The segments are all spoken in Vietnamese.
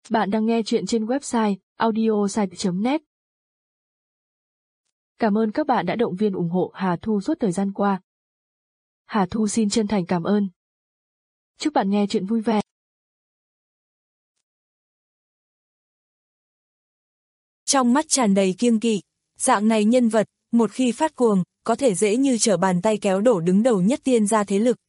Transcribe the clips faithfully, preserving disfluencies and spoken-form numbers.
Bạn đang nghe chuyện trên website audiosite chấm net. Cảm ơn các bạn đã động viên ủng hộ Hà Thu suốt thời gian qua. Hà Thu xin chân thành cảm ơn. Chúc bạn nghe chuyện vui vẻ. Trong mắt tràn đầy kiêng kỵ, dạng này nhân vật, một khi phát cuồng, có thể dễ như trở bàn tay kéo đổ đứng đầu nhất tiên gia thế lực.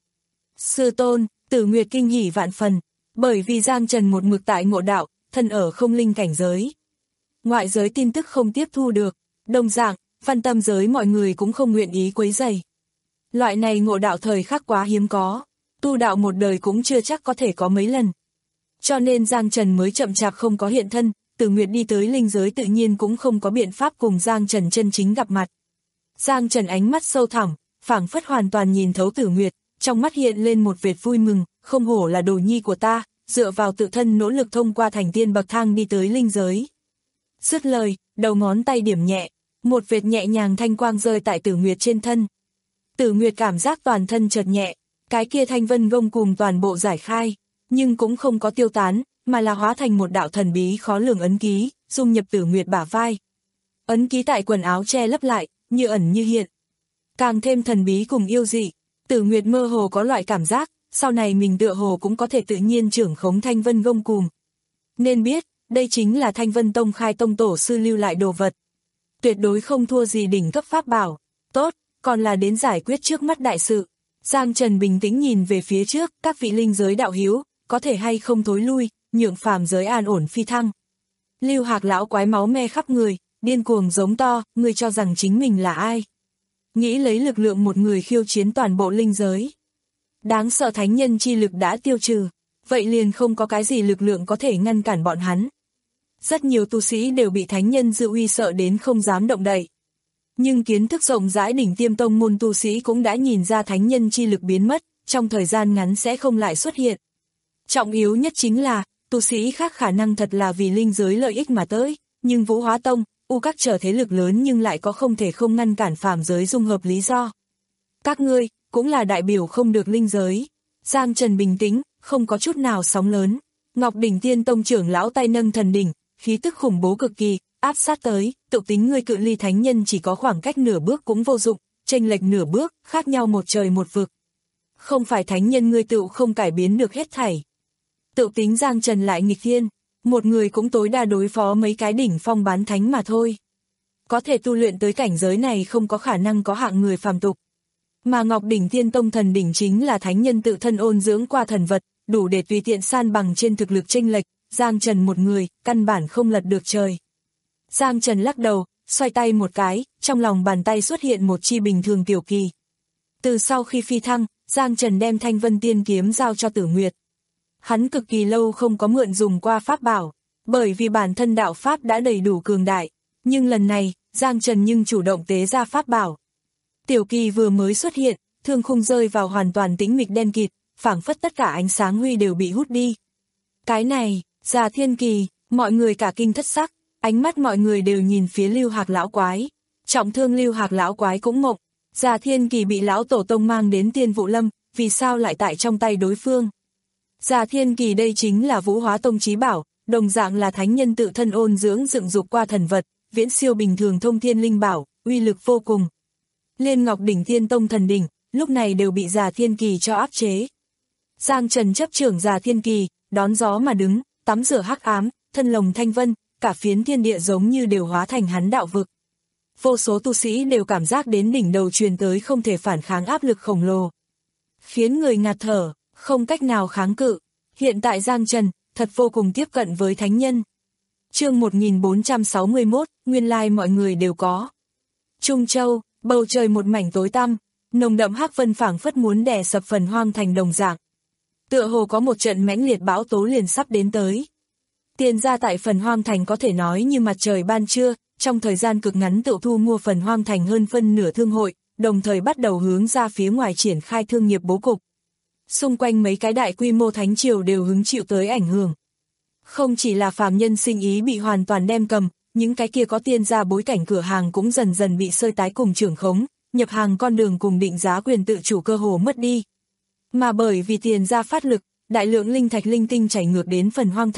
Sư tôn, Tử Nguyệt kinh hỉ vạn phần, bởi vì Giang Trần một mực tại ngộ đạo, thân ở không linh cảnh giới. Ngoại giới tin tức không tiếp thu được, đồng dạng, văn tâm giới mọi người cũng không nguyện ý quấy rầy. Loại này ngộ đạo thời khắc quá hiếm có, tu đạo một đời cũng chưa chắc có thể có mấy lần. Cho nên Giang Trần mới chậm chạp không có hiện thân, Tử Nguyệt đi tới linh giới tự nhiên cũng không có biện pháp cùng Giang Trần chân chính gặp mặt. Giang Trần ánh mắt sâu thẳm, phảng phất hoàn toàn nhìn thấu Tử Nguyệt, trong mắt hiện lên một vệt vui mừng, không hổ là đồ nhi của ta, dựa vào tự thân nỗ lực thông qua thành tiên bậc thang đi tới linh giới. Dứt lời, đầu ngón tay điểm nhẹ, một vệt nhẹ nhàng thanh quang rơi tại Tử Nguyệt trên thân. Tử Nguyệt cảm giác toàn thân chợt nhẹ, cái kia thanh vân gông cùm toàn bộ giải khai, nhưng cũng không có tiêu tán, mà là hóa thành một đạo thần bí khó lường ấn ký, dung nhập Tử Nguyệt bả vai. Ấn ký tại quần áo che lấp lại, như ẩn như hiện. Càng thêm thần bí cùng yêu dị, Tử Nguyệt mơ hồ có loại cảm giác, sau này mình tựa hồ cũng có thể tự nhiên trưởng khống thanh vân gông cùm. Nên biết, đây chính là Thanh Vân Tông khai tông tổ sư lưu lại đồ vật. Tuyệt đối không thua gì đỉnh cấp pháp bảo. Tốt, còn là đến giải quyết trước mắt đại sự. Giang Trần bình tĩnh nhìn về phía trước, các vị linh giới đạo hiếu, có thể hay không thối lui, nhượng phàm giới an ổn phi thăng. Lưu Hạc lão quái máu me khắp người, điên cuồng giống to, ngươi cho rằng chính mình là ai? Nghĩ lấy lực lượng một người khiêu chiến toàn bộ linh giới. Đáng sợ thánh nhân chi lực đã tiêu trừ, vậy liền không có cái gì lực lượng có thể ngăn cản bọn hắn. Rất nhiều tu sĩ đều bị thánh nhân dư uy sợ đến không dám động đậy. Nhưng kiến thức rộng rãi đỉnh tiêm tông môn tu sĩ cũng đã nhìn ra thánh nhân chi lực biến mất, trong thời gian ngắn sẽ không lại xuất hiện. Trọng yếu nhất chính là, tu sĩ khác khả năng thật là vì linh giới lợi ích mà tới, nhưng Vũ Hóa Tông, U Các trở thế lực lớn nhưng lại có không thể không ngăn cản phàm giới dung hợp lý do. Các ngươi, cũng là đại biểu không được linh giới. Giang Trần bình tĩnh, không có chút nào sóng lớn. Ngọc Đỉnh Tiên Tông trưởng lão tay nâng thần đỉnh, khí tức khủng bố cực kỳ, áp sát tới, tự tính ngươi cự ly thánh nhân chỉ có khoảng cách nửa bước cũng vô dụng, chênh lệch nửa bước, khác nhau một trời một vực. Không phải thánh nhân ngươi tự không cải biến được hết thảy. Tự tính Giang Trần lại nghịch thiên, một người cũng tối đa đối phó mấy cái đỉnh phong bán thánh mà thôi. Có thể tu luyện tới cảnh giới này không có khả năng có hạng người phàm tục. Mà Ngọc Đỉnh Tiên Tông thần đỉnh chính là thánh nhân tự thân ôn dưỡng qua thần vật, đủ để tùy tiện san bằng trên thực lực chênh lệch, Giang Trần một người, căn bản không lật được trời. Giang Trần lắc đầu, xoay tay một cái, trong lòng bàn tay xuất hiện một chi bình thường tiểu kỳ. Từ sau khi phi thăng, Giang Trần đem Thanh Vân Tiên kiếm giao cho Tử Nguyệt. Hắn cực kỳ lâu không có mượn dùng qua pháp bảo, bởi vì bản thân đạo pháp đã đầy đủ cường đại, nhưng lần này, Giang Trần nhưng chủ động tế ra pháp bảo. Tiểu kỳ vừa mới xuất hiện, thương khung rơi vào hoàn toàn tĩnh mịch đen kịt, phảng phất tất cả ánh sáng huy đều bị hút đi. Cái này, Già Thiên Kỳ, mọi người cả kinh thất sắc, ánh mắt mọi người đều nhìn phía Lưu Hạc lão quái. Trọng thương Lưu Hạc lão quái cũng ngộng, Già Thiên Kỳ bị lão tổ tông mang đến Tiên Vụ Lâm, vì sao lại tại trong tay đối phương? Già Thiên Kỳ đây chính là Vũ Hóa Tông chí bảo, đồng dạng là thánh nhân tự thân ôn dưỡng dựng dục qua thần vật, viễn siêu bình thường thông thiên linh bảo, uy lực vô cùng. Liên Ngọc Đỉnh Thiên Tông thần đỉnh, lúc này đều bị Già Thiên Kỳ cho áp chế. Giang Trần chấp trưởng Già Thiên Kỳ, đón gió mà đứng, tắm rửa hắc ám, thân lồng thanh vân, cả phiến thiên địa giống như đều hóa thành hắn đạo vực. Vô số tu sĩ đều cảm giác đến đỉnh đầu truyền tới không thể phản kháng áp lực khổng lồ. Khiến người ngạt thở, không cách nào kháng cự. Hiện tại Giang Trần, thật vô cùng tiếp cận với thánh nhân. Chương một nghìn bốn trăm sáu mươi mốt, nguyên lai mọi người đều có. Trung Châu, bầu trời một mảnh tối tăm, nồng đậm hắc vân phảng phất muốn đè sập phần hoang thành đồng dạng. Tựa hồ có một trận mãnh liệt bão tố liền sắp đến tới. Tiền ra tại phần hoang thành có thể nói như mặt trời ban trưa, trong thời gian cực ngắn tự thu mua phần hoang thành hơn phân nửa thương hội, đồng thời bắt đầu hướng ra phía ngoài triển khai thương nghiệp bố cục. Xung quanh mấy cái đại quy mô thánh triều đều hứng chịu tới ảnh hưởng. Không chỉ là phàm nhân sinh ý bị hoàn toàn đem cầm, những cái kia có tiên gia bối cảnh cửa hàng cũng dần dần bị sơi tái cùng trưởng khống, nhập hàng con đường cùng định giá quyền tự chủ cơ hồ mất đi. Mà bởi vì tiền gia phát lực, đại lượng linh thạch linh tinh chảy ngược đến phần hoang thành,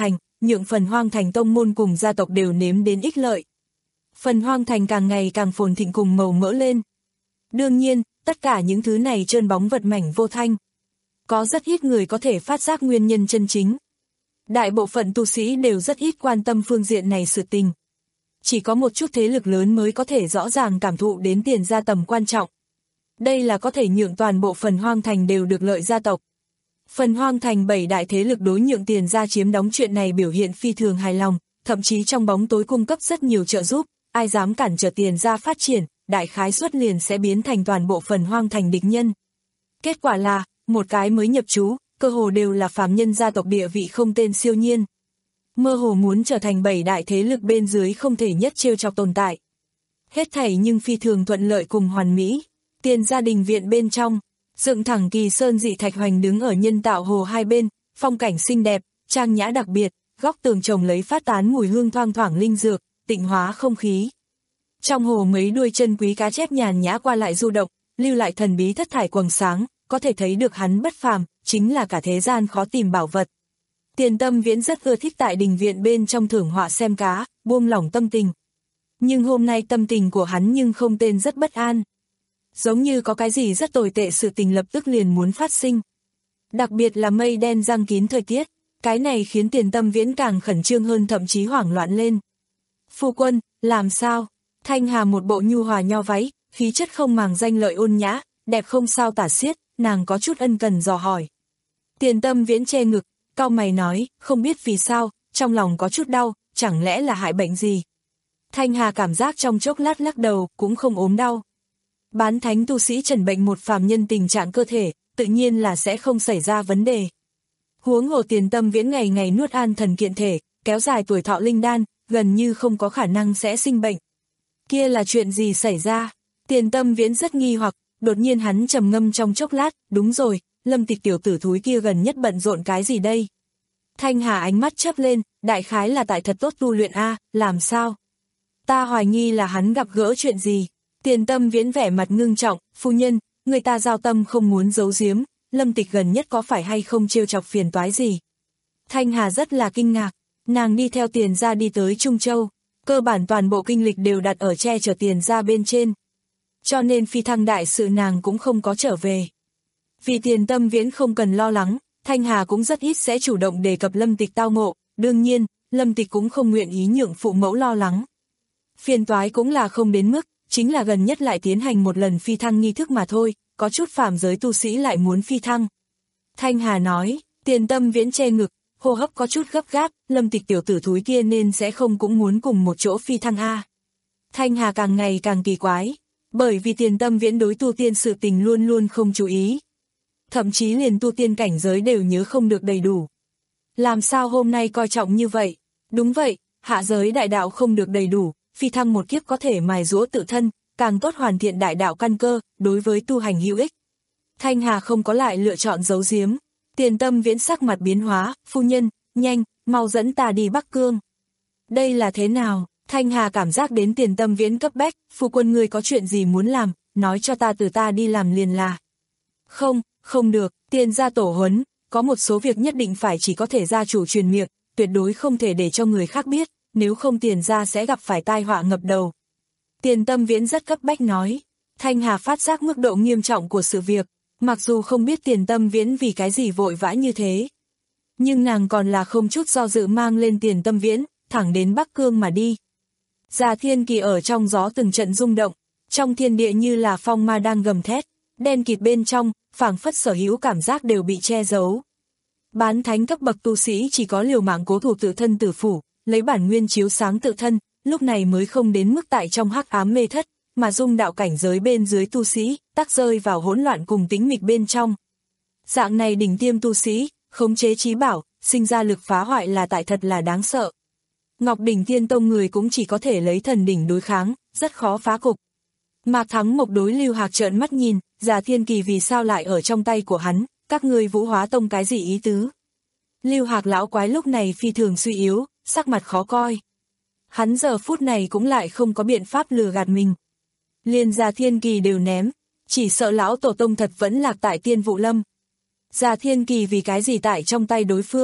nhượng Phần Hoang Thành tông môn cùng gia tộc đều nếm đến ích lợi. Phần Hoang Thành càng ngày càng phồn thịnh cùng màu mỡ lên. Đương nhiên, tất cả những thứ này trơn bóng vật mảnh vô thanh. Có rất ít người có thể phát giác nguyên nhân chân chính. Đại bộ phận tu sĩ đều rất ít quan tâm phương diện này sự tình. Chỉ có một chút thế lực lớn mới có thể rõ ràng cảm thụ đến Tiền gia tầm quan trọng. Đây là có thể nhượng toàn bộ Phần Hoang Thành đều được lợi gia tộc. Phần Hoang Thành bảy đại thế lực đối nhượng Tiền gia chiếm đóng chuyện này biểu hiện phi thường hài lòng, thậm chí trong bóng tối cung cấp rất nhiều trợ giúp, ai dám cản trở Tiền gia phát triển, đại khái suất liền sẽ biến thành toàn bộ Phần Hoang Thành địch nhân. Kết quả là, một cái mới nhập trú, cơ hồ đều là phàm nhân gia tộc địa vị không tên siêu nhiên. Mơ hồ muốn trở thành bảy đại thế lực bên dưới không thể nhất trêu chọc tồn tại. Hết thảy nhưng phi thường thuận lợi cùng hoàn mỹ. Tiền gia đình viện bên trong, dựng thẳng kỳ sơn dị thạch hoành đứng ở nhân tạo hồ hai bên, phong cảnh xinh đẹp, trang nhã đặc biệt, góc tường trồng lấy phát tán mùi hương thoang thoảng linh dược, tịnh hóa không khí. Trong hồ mấy đuôi chân quý cá chép nhàn nhã qua lại du động, lưu lại thần bí thất thải quầng sáng, có thể thấy được hắn bất phàm, chính là cả thế gian khó tìm bảo vật. Tiền Tâm Viễn rất ưa thích tại đình viện bên trong thưởng họa xem cá, buông lỏng tâm tình. Nhưng hôm nay tâm tình của hắn nhưng không tên rất bất an. Giống như có cái gì rất tồi tệ sự tình lập tức liền muốn phát sinh. Đặc biệt là mây đen giăng kín thời tiết, cái này khiến Tiền Tâm Viễn càng khẩn trương hơn thậm chí hoảng loạn lên. Phu quân, làm sao? Thanh Hà một bộ nhu hòa nho váy, khí chất không màng danh lợi ôn nhã, đẹp không sao tả xiết, nàng có chút ân cần dò hỏi. Tiền Tâm Viễn che ngực, cau mày nói, không biết vì sao, trong lòng có chút đau, chẳng lẽ là hại bệnh gì? Thanh Hà cảm giác trong chốc lát lắc đầu, cũng không ốm đau. Bán thánh tu sĩ trần bệnh một phàm nhân tình trạng cơ thể, tự nhiên là sẽ không xảy ra vấn đề. Huống hồ Tiền Tâm Viễn ngày ngày nuốt an thần kiện thể, kéo dài tuổi thọ linh đan, gần như không có khả năng sẽ sinh bệnh. Kia là chuyện gì xảy ra? Tiền Tâm Viễn rất nghi hoặc, đột nhiên hắn trầm ngâm trong chốc lát, đúng rồi, Lâm Tịch tiểu tử thúi kia gần nhất bận rộn cái gì đây? Thanh Hà ánh mắt chớp lên, đại khái là tại thật tốt tu luyện a, làm sao? Ta hoài nghi là hắn gặp gỡ chuyện gì? Tiền Tâm Viễn vẻ mặt ngưng trọng, phu nhân, người ta giao tâm không muốn giấu giếm, Lâm Tịch gần nhất có phải hay không trêu chọc phiền toái gì? Thanh Hà rất là kinh ngạc, nàng đi theo Tiền gia đi tới Trung Châu, cơ bản toàn bộ kinh lịch đều đặt ở che chở Tiền gia bên trên. Cho nên phi thăng đại sự nàng cũng không có trở về. Vì Tiền Tâm Viễn không cần lo lắng, Thanh Hà cũng rất ít sẽ chủ động đề cập Lâm Tịch tao ngộ, đương nhiên, Lâm Tịch cũng không nguyện ý nhượng phụ mẫu lo lắng. Phiền toái cũng là không đến mức, chính là gần nhất lại tiến hành một lần phi thăng nghi thức mà thôi, có chút phàm giới tu sĩ lại muốn phi thăng. Thanh Hà nói, Tiền Tâm Viễn che ngực, hô hấp có chút gấp gáp, Lâm Tịch tiểu tử thúi kia nên sẽ không cũng muốn cùng một chỗ phi thăng a. Thanh Hà càng ngày càng kỳ quái, bởi vì Tiền Tâm Viễn đối tu tiên sự tình luôn luôn không chú ý. Thậm chí liền tu tiên cảnh giới đều nhớ không được đầy đủ. Làm sao hôm nay coi trọng như vậy? Đúng vậy, hạ giới đại đạo không được đầy đủ, phi thăng một kiếp có thể mài giũa tự thân, càng tốt hoàn thiện đại đạo căn cơ, đối với tu hành hữu ích. Thanh Hà không có lại lựa chọn giấu giếm. Tiền Tâm Viễn sắc mặt biến hóa, phu nhân, nhanh, mau dẫn ta đi Bắc Cương. Đây là thế nào? Thanh Hà cảm giác đến Tiền Tâm Viễn cấp bách, phu quân ngươi có chuyện gì muốn làm, nói cho ta từ ta đi làm liền là. Không, không được, Tiền gia tổ huấn, có một số việc nhất định phải chỉ có thể gia chủ truyền miệng, tuyệt đối không thể để cho người khác biết, nếu không Tiền gia sẽ gặp phải tai họa ngập đầu. Tiền Tâm Viễn rất cấp bách nói. Thanh Hà phát giác mức độ nghiêm trọng của sự việc, mặc dù không biết Tiền Tâm Viễn vì cái gì vội vã như thế. Nhưng nàng còn là không chút do dự mang lên Tiền Tâm Viễn, thẳng đến Bắc Cương mà đi. Già Thiên Kỳ ở trong gió từng trận rung động, trong thiên địa như là phong ma đang gầm thét, đen kịt bên trong, phảng phất sở hữu cảm giác đều bị che giấu. Bán thánh cấp bậc tu sĩ chỉ có liều mạng cố thủ tự thân tử phủ, lấy bản nguyên chiếu sáng tự thân, lúc này mới không đến mức tại trong hắc ám mê thất, mà dung đạo cảnh giới bên dưới tu sĩ, tắc rơi vào hỗn loạn cùng tĩnh mịch bên trong. Dạng này đỉnh tiêm tu sĩ, khống chế trí bảo, sinh ra lực phá hoại là tại thật là đáng sợ. Ngọc Đỉnh Thiên Tông người cũng chỉ có thể lấy thần đỉnh đối kháng, rất khó phá cục. Mạc Thắng Mộc đối Lưu Hạc trợn mắt nhìn, Già Thiên Kỳ vì sao lại ở trong tay của hắn, các ngươi Vũ Hóa Tông cái gì ý tứ? Lưu Hạc lão quái lúc này phi thường suy yếu, sắc mặt khó coi. Hắn giờ phút này cũng lại không có biện pháp lừa gạt mình. Liên Già Thiên Kỳ đều ném, chỉ sợ lão tổ tông thật vẫn lạc tại Tiên Vụ Lâm. Già Thiên Kỳ vì cái gì tại trong tay đối phương?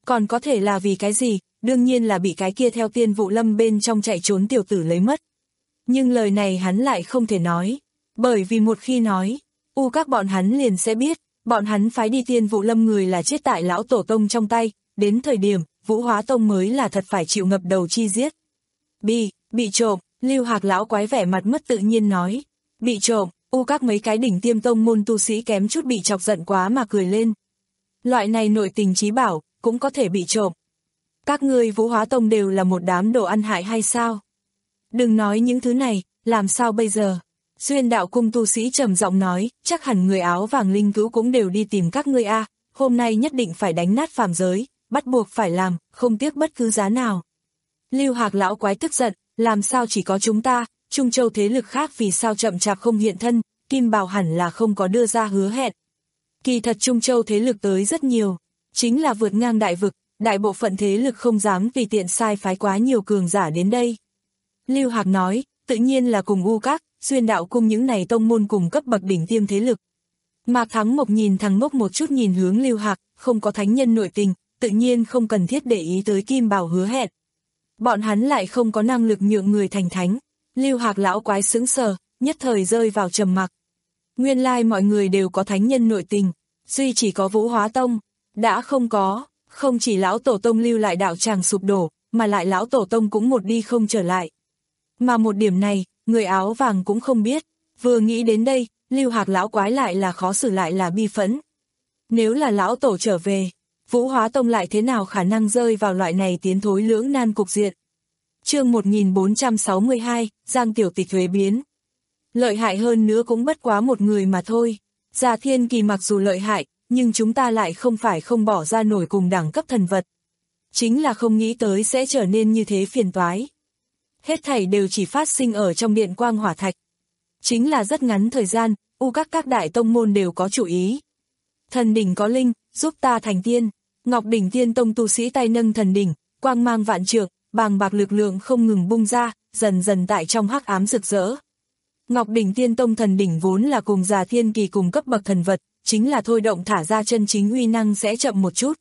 Còn có thể là vì cái gì, đương nhiên là bị cái kia theo Tiên Vụ Lâm bên trong chạy trốn tiểu tử lấy mất. Nhưng lời này hắn lại không thể nói, bởi vì một khi nói, u các bọn hắn liền sẽ biết, bọn hắn phái đi Tiên Vụ Lâm người là chết tại lão tổ tông trong tay, đến thời điểm, Vũ Hóa Tông mới là thật phải chịu ngập đầu chi giết. Bị, bị trộm, Lưu Hạc lão quái vẻ mặt mất tự nhiên nói, bị trộm, u các mấy cái đỉnh tiêm tông môn tu sĩ kém chút bị chọc giận quá mà cười lên. Loại này nội tình trí bảo, cũng có thể bị trộm. Các ngươi Vũ Hóa Tông đều là một đám đồ ăn hại hay sao? Đừng nói những thứ này, làm sao bây giờ? Xuyên đạo cung tu sĩ trầm giọng nói, chắc hẳn người áo vàng linh cứu cũng đều đi tìm các ngươi a, hôm nay nhất định phải đánh nát phàm giới, bắt buộc phải làm, không tiếc bất cứ giá nào. Lưu Hạc lão quái tức giận, làm sao chỉ có chúng ta, Trung Châu thế lực khác vì sao chậm chạp không hiện thân, Kim Bảo hẳn là không có đưa ra hứa hẹn. Kỳ thật Trung Châu thế lực tới rất nhiều, chính là vượt ngang đại vực, đại bộ phận thế lực không dám tùy tiện sai phái quá nhiều cường giả đến đây. Lưu Hạc nói, tự nhiên là cùng U Các, Xuyên đạo cung những này tông môn cùng cấp bậc đỉnh tiêm thế lực. Mạc Thắng Mộc nhìn thằng ngốc một chút nhìn hướng Lưu Hạc, không có thánh nhân nội tình, tự nhiên không cần thiết để ý tới Kim Bảo hứa hẹn. Bọn hắn lại không có năng lực nhượng người thành thánh. Lưu Hạc lão quái sững sờ, nhất thời rơi vào trầm mặc. Nguyên lai mọi người đều có thánh nhân nội tình, duy chỉ có Vũ Hóa Tông, đã không có, không chỉ lão tổ tông lưu lại đạo tràng sụp đổ, mà lại lão tổ tông cũng một đi không trở lại. Mà một điểm này, người áo vàng cũng không biết, vừa nghĩ đến đây, Lưu Hạc lão quái lại là khó xử lại là bi phẫn. Nếu là lão tổ trở về, Vũ Hóa Tông lại thế nào khả năng rơi vào loại này tiến thối lưỡng nan cục diện. Chương một nghìn bốn trăm sáu mươi hai, Giang Tiểu Tịch thuế biến. Lợi hại hơn nữa cũng bất quá một người mà thôi. Già Thiên Kỳ mặc dù lợi hại, nhưng chúng ta lại không phải không bỏ ra nổi cùng đẳng cấp thần vật. Chính là không nghĩ tới sẽ trở nên như thế phiền toái. Hết thảy đều chỉ phát sinh ở trong điện quang hỏa thạch. Chính là rất ngắn thời gian, u các các đại tông môn đều có chủ ý. Thần đỉnh có linh, giúp ta thành tiên. Ngọc đỉnh tiên tông tu sĩ tay nâng thần đỉnh, quang mang vạn trượng, bàng bạc lực lượng không ngừng bung ra, dần dần tại trong hắc ám rực rỡ. Ngọc đỉnh tiên tông thần đỉnh vốn là cùng Già Thiên Kỳ cùng cấp bậc thần vật, chính là thôi động thả ra chân chính uy năng sẽ chậm một chút.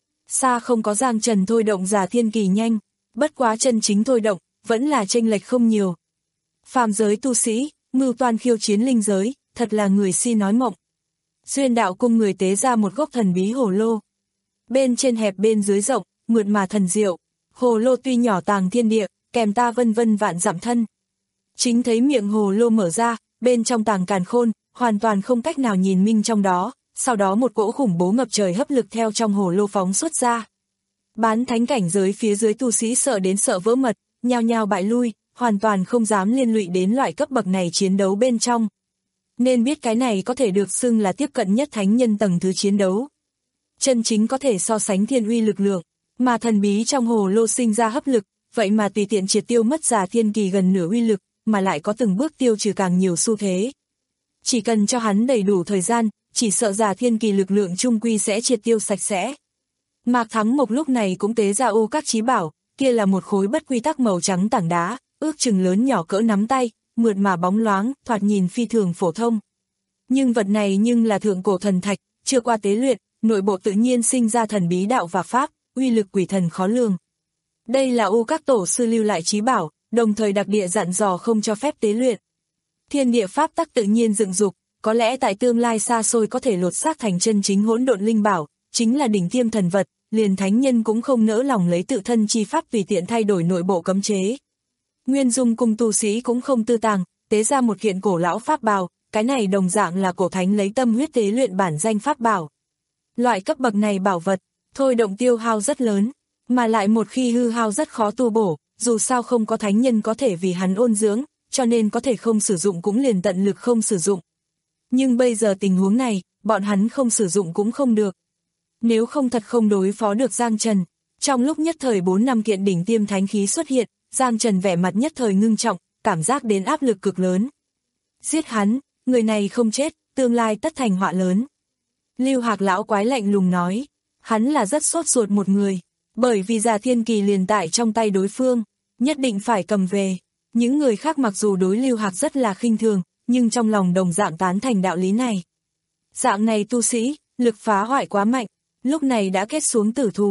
Xa không có Giang Trần thôi động Già Thiên Kỳ nhanh, bất quá chân chính thôi động, vẫn là chênh lệch không nhiều. Phàm giới tu sĩ, mưu toan khiêu chiến linh giới, thật là người si nói mộng. Xuyên đạo cung người tế ra một gốc thần bí hồ lô. Bên trên hẹp bên dưới rộng, mượt mà thần diệu. Hồ lô tuy nhỏ tàng thiên địa, kèm ta vân vân vạn dặm thân. Chính thấy miệng hồ lô mở ra, bên trong tàng càn khôn, hoàn toàn không cách nào nhìn minh trong đó, sau đó một cỗ khủng bố ngập trời hấp lực theo trong hồ lô phóng xuất ra. Bán thánh cảnh giới phía dưới tu sĩ sợ đến sợ vỡ mật, nhao nhao bại lui, hoàn toàn không dám liên lụy đến loại cấp bậc này chiến đấu bên trong. Nên biết cái này có thể được xưng là tiếp cận nhất thánh nhân tầng thứ chiến đấu. Chân chính có thể so sánh thiên uy lực lượng, mà thần bí trong hồ lô sinh ra hấp lực, vậy mà tùy tiện triệt tiêu mất Già Thiên Kỳ gần nửa uy lực, mà lại có từng bước tiêu trừ càng nhiều xu thế. Chỉ cần cho hắn đầy đủ thời gian, chỉ sợ Già Thiên Kỳ lực lượng trung quy sẽ triệt tiêu sạch sẽ. Mạc Thắng Mộc lúc này cũng tế ra ô các chí bảo, kia là một khối bất quy tắc màu trắng tảng đá, ước chừng lớn nhỏ cỡ nắm tay, mượt mà bóng loáng, thoạt nhìn phi thường phổ thông. Nhưng vật này nhưng là thượng cổ thần thạch, chưa qua tế luyện, nội bộ tự nhiên sinh ra thần bí đạo và pháp, uy lực quỷ thần khó lường. Đây là u các tổ sư lưu lại chí bảo, đồng thời đặc địa dặn dò không cho phép tế luyện. Thiên địa pháp tắc tự nhiên dựng dục, có lẽ tại tương lai xa xôi có thể lột xác thành chân chính hỗn độn linh bảo, chính là đỉnh tiêm thần vật, liền thánh nhân cũng không nỡ lòng lấy tự thân chi pháp tùy tiện thay đổi nội bộ cấm chế. Nguyên Dung cung tu sĩ cũng không tư tàng, tế ra một kiện cổ lão pháp bào, cái này đồng dạng là cổ thánh lấy tâm huyết tế luyện bản danh pháp bảo. Loại cấp bậc này bảo vật, thôi động tiêu hao rất lớn, mà lại một khi hư hao rất khó tu bổ, dù sao không có thánh nhân có thể vì hắn ôn dưỡng, cho nên có thể không sử dụng cũng liền tận lực không sử dụng. Nhưng bây giờ tình huống này, bọn hắn không sử dụng cũng không được. Nếu không thật không đối phó được Giang Trần, trong lúc nhất thời bốn năm kiện đỉnh tiêm thánh khí xuất hiện, Giang Trần vẻ mặt nhất thời ngưng trọng, cảm giác đến áp lực cực lớn. Giết hắn, người này không chết, tương lai tất thành họa lớn. Lưu Hạc lão quái lạnh lùng nói, hắn là rất sốt ruột một người, bởi vì Già Thiên Kỳ liền tại trong tay đối phương, nhất định phải cầm về. Những người khác mặc dù đối Lưu Hạc rất là khinh thường, nhưng trong lòng đồng dạng tán thành đạo lý này. Dạng này tu sĩ, lực phá hoại quá mạnh, lúc này đã kết xuống tử thù.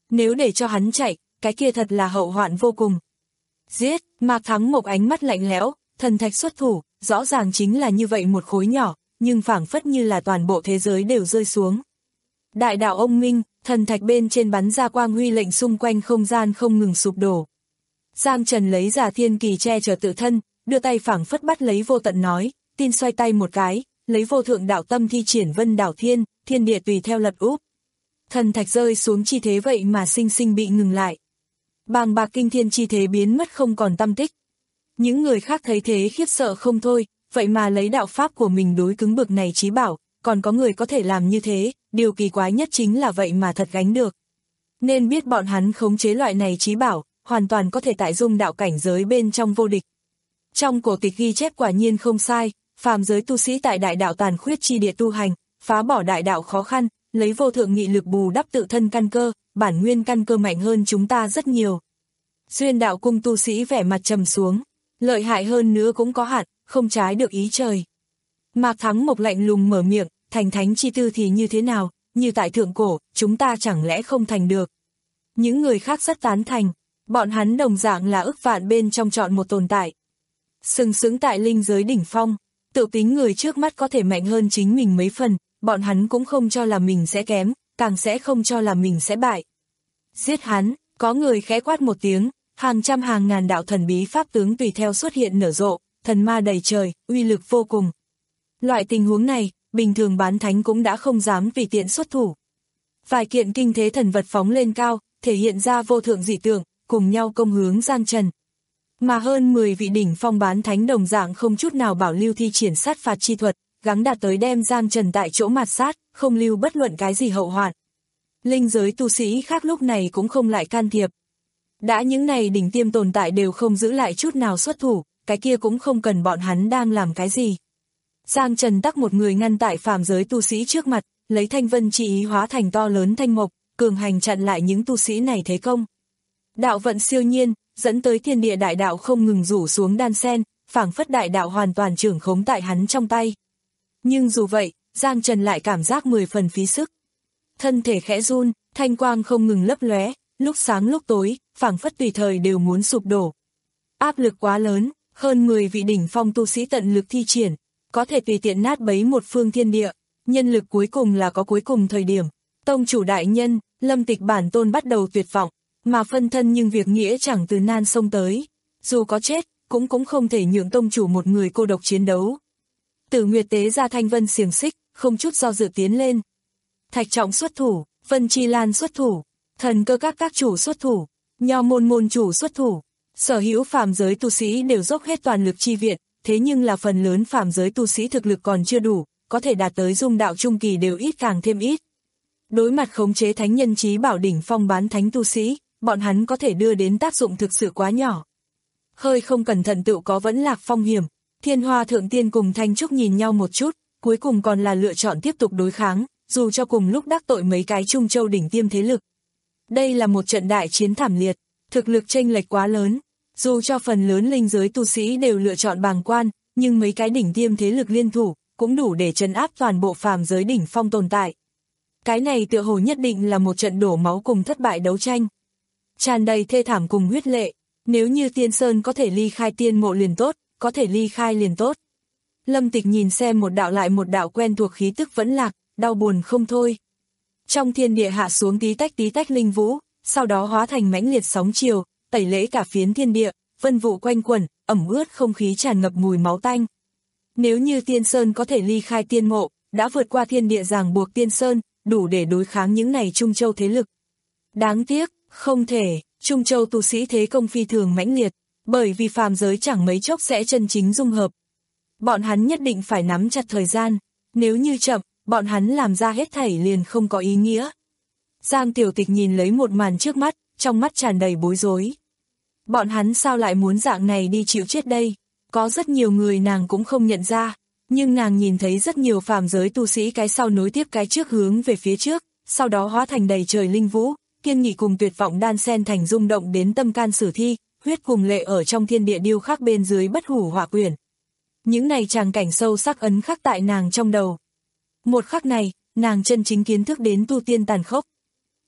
Nếu để cho hắn chạy, cái kia thật là hậu hoạn vô cùng. Giết, Mạc Thắng Mộc ánh mắt lạnh lẽo, thần thạch xuất thủ, rõ ràng chính là như vậy một khối nhỏ, nhưng phảng phất như là toàn bộ thế giới đều rơi xuống. Đại đạo ông minh, thần thạch bên trên bắn ra quang huy lệnh xung quanh không gian không ngừng sụp đổ. Giang Trần lấy ra thiên kỳ che chở tự thân, đưa tay phảng phất bắt lấy vô tận nói, tin xoay tay một cái, lấy vô thượng đạo tâm thi triển vân đảo thiên, thiên địa tùy theo lật úp. Thần thạch rơi xuống chi thế vậy mà sinh sinh bị ngừng lại. Bàng bạc kinh thiên chi thế biến mất không còn tăm tích. Những người khác thấy thế khiếp sợ không thôi, vậy mà lấy đạo pháp của mình đối cứng bực này chí bảo, còn có người có thể làm như thế, điều kỳ quái nhất chính là vậy mà thật gánh được. Nên biết bọn hắn khống chế loại này chí bảo, hoàn toàn có thể tại dung đạo cảnh giới bên trong vô địch. Trong cổ tịch ghi chép quả nhiên không sai, phàm giới tu sĩ tại đại đạo tàn khuyết chi địa tu hành, phá bỏ đại đạo khó khăn, lấy vô thượng nghị lực bù đắp tự thân căn cơ, bản nguyên căn cơ mạnh hơn chúng ta rất nhiều. Duyên đạo cung tu sĩ vẻ mặt trầm xuống, lợi hại hơn nữa cũng có hạn, không trái được ý trời. Mạc Thắng Mộc lạnh lùng mở miệng, thành thánh chi tư thì như thế nào, như tại thượng cổ, chúng ta chẳng lẽ không thành được. Những người khác rất tán thành, bọn hắn đồng dạng là ức vạn bên trong chọn một tồn tại. Sừng sững tại linh giới đỉnh phong, tự tính người trước mắt có thể mạnh hơn chính mình mấy phần, bọn hắn cũng không cho là mình sẽ kém, càng sẽ không cho là mình sẽ bại. Giết hắn, có người khẽ quát một tiếng, hàng trăm hàng ngàn đạo thần bí pháp tướng tùy theo xuất hiện nở rộ, thần ma đầy trời, uy lực vô cùng. Loại tình huống này, bình thường bán thánh cũng đã không dám tùy tiện xuất thủ. Vài kiện kinh thế thần vật phóng lên cao, thể hiện ra vô thượng dị tượng, cùng nhau công hướng Giang Trần. Mà hơn mười vị đỉnh phong bán thánh đồng dạng không chút nào bảo lưu thi triển sát phạt chi thuật, gắng đạt tới đem Giang Trần tại chỗ mạt sát, không lưu bất luận cái gì hậu hoạn. Linh giới tu sĩ khác lúc này cũng không lại can thiệp. Đã những này đỉnh tiêm tồn tại đều không giữ lại chút nào xuất thủ, cái kia cũng không cần bọn hắn đang làm cái gì. Giang Trần tắc một người ngăn tại phàm giới tu sĩ trước mặt, lấy thanh vân chi ý hóa thành to lớn thanh mộc, cường hành chặn lại những tu sĩ này thế công. Đạo vận siêu nhiên, dẫn tới thiên địa đại đạo không ngừng rủ xuống đan sen, phảng phất đại đạo hoàn toàn trưởng khống tại hắn trong tay. Nhưng dù vậy, Giang Trần lại cảm giác mười phần phí sức. Thân thể khẽ run, thanh quang không ngừng lấp lóe, lúc sáng lúc tối, phảng phất tùy thời đều muốn sụp đổ. Áp lực quá lớn, hơn mười vị đỉnh phong tu sĩ tận lực thi triển, có thể tùy tiện nát bấy một phương thiên địa, nhân lực cuối cùng là có cuối cùng thời điểm. Tông chủ đại nhân, Lâm Tịch bản tôn bắt đầu tuyệt vọng, mà phân thân nhưng việc nghĩa chẳng từ nan sông tới. Dù có chết, cũng cũng không thể nhượng tông chủ một người cô độc chiến đấu. Tử Nguyệt tế ra thanh vân xiềng xích, không chút do dự tiến lên. Thạch Trọng xuất thủ, Vân Chi Lan xuất thủ, Thần Cơ các các chủ xuất thủ, Nho môn môn chủ xuất thủ. Sở hữu phàm giới tu sĩ đều dốc hết toàn lực chi viện, thế nhưng là phần lớn phàm giới tu sĩ thực lực còn chưa đủ, có thể đạt tới dung đạo trung kỳ đều ít càng thêm ít. Đối mặt khống chế thánh nhân chí bảo đỉnh phong bán thánh tu sĩ, bọn hắn có thể đưa đến tác dụng thực sự quá nhỏ. Hơi không cẩn thận tựu có vẫn lạc phong hiểm. Thiên Hoa Thượng Tiên cùng Thanh Trúc nhìn nhau một chút, cuối cùng còn là lựa chọn tiếp tục đối kháng, dù cho cùng lúc đắc tội mấy cái Trung Châu đỉnh tiêm thế lực. Đây là một trận đại chiến thảm liệt, thực lực chênh lệch quá lớn, dù cho phần lớn linh giới tu sĩ đều lựa chọn bàng quan, nhưng mấy cái đỉnh tiêm thế lực liên thủ, cũng đủ để trấn áp toàn bộ phàm giới đỉnh phong tồn tại. Cái này tựa hồ nhất định là một trận đổ máu cùng thất bại đấu tranh. Tràn đầy thê thảm cùng huyết lệ, nếu như Tiên Sơn có thể ly khai tiên mộ liền tốt, có thể ly khai liền tốt. Lâm Tịch nhìn xem một đạo lại một đạo quen thuộc khí tức vẫn lạc, đau buồn không thôi. Trong thiên địa hạ xuống tí tách tí tách linh vũ, sau đó hóa thành mãnh liệt sóng chiều, tẩy lễ cả phiến thiên địa, vân vụ quanh quẩn, ẩm ướt không khí tràn ngập mùi máu tanh. Nếu như Tiên Sơn có thể ly khai tiên mộ, đã vượt qua thiên địa ràng buộc Tiên Sơn, đủ để đối kháng những này Trung Châu thế lực. Đáng tiếc, không thể, Trung Châu tu sĩ thế công phi thường mãnh liệt, bởi vì phàm giới chẳng mấy chốc sẽ chân chính dung hợp. Bọn hắn nhất định phải nắm chặt thời gian, nếu như chậm, bọn hắn làm ra hết thảy liền không có ý nghĩa. Giang Tiểu Tịch nhìn lấy một màn trước mắt, trong mắt tràn đầy bối rối. Bọn hắn sao lại muốn dạng này đi chịu chết đây? Có rất nhiều người nàng cũng không nhận ra, nhưng nàng nhìn thấy rất nhiều phàm giới tu sĩ cái sau nối tiếp cái trước hướng về phía trước, sau đó hóa thành đầy trời linh vũ, kiên nghị cùng tuyệt vọng đan sen thành rung động đến tâm can sử thi, huyết cùng lệ ở trong thiên địa điêu khắc bên dưới bất hủ hỏa quyển. Những này tràng cảnh sâu sắc ấn khắc tại nàng trong đầu. Một khắc này, nàng chân chính kiến thức đến tu tiên tàn khốc.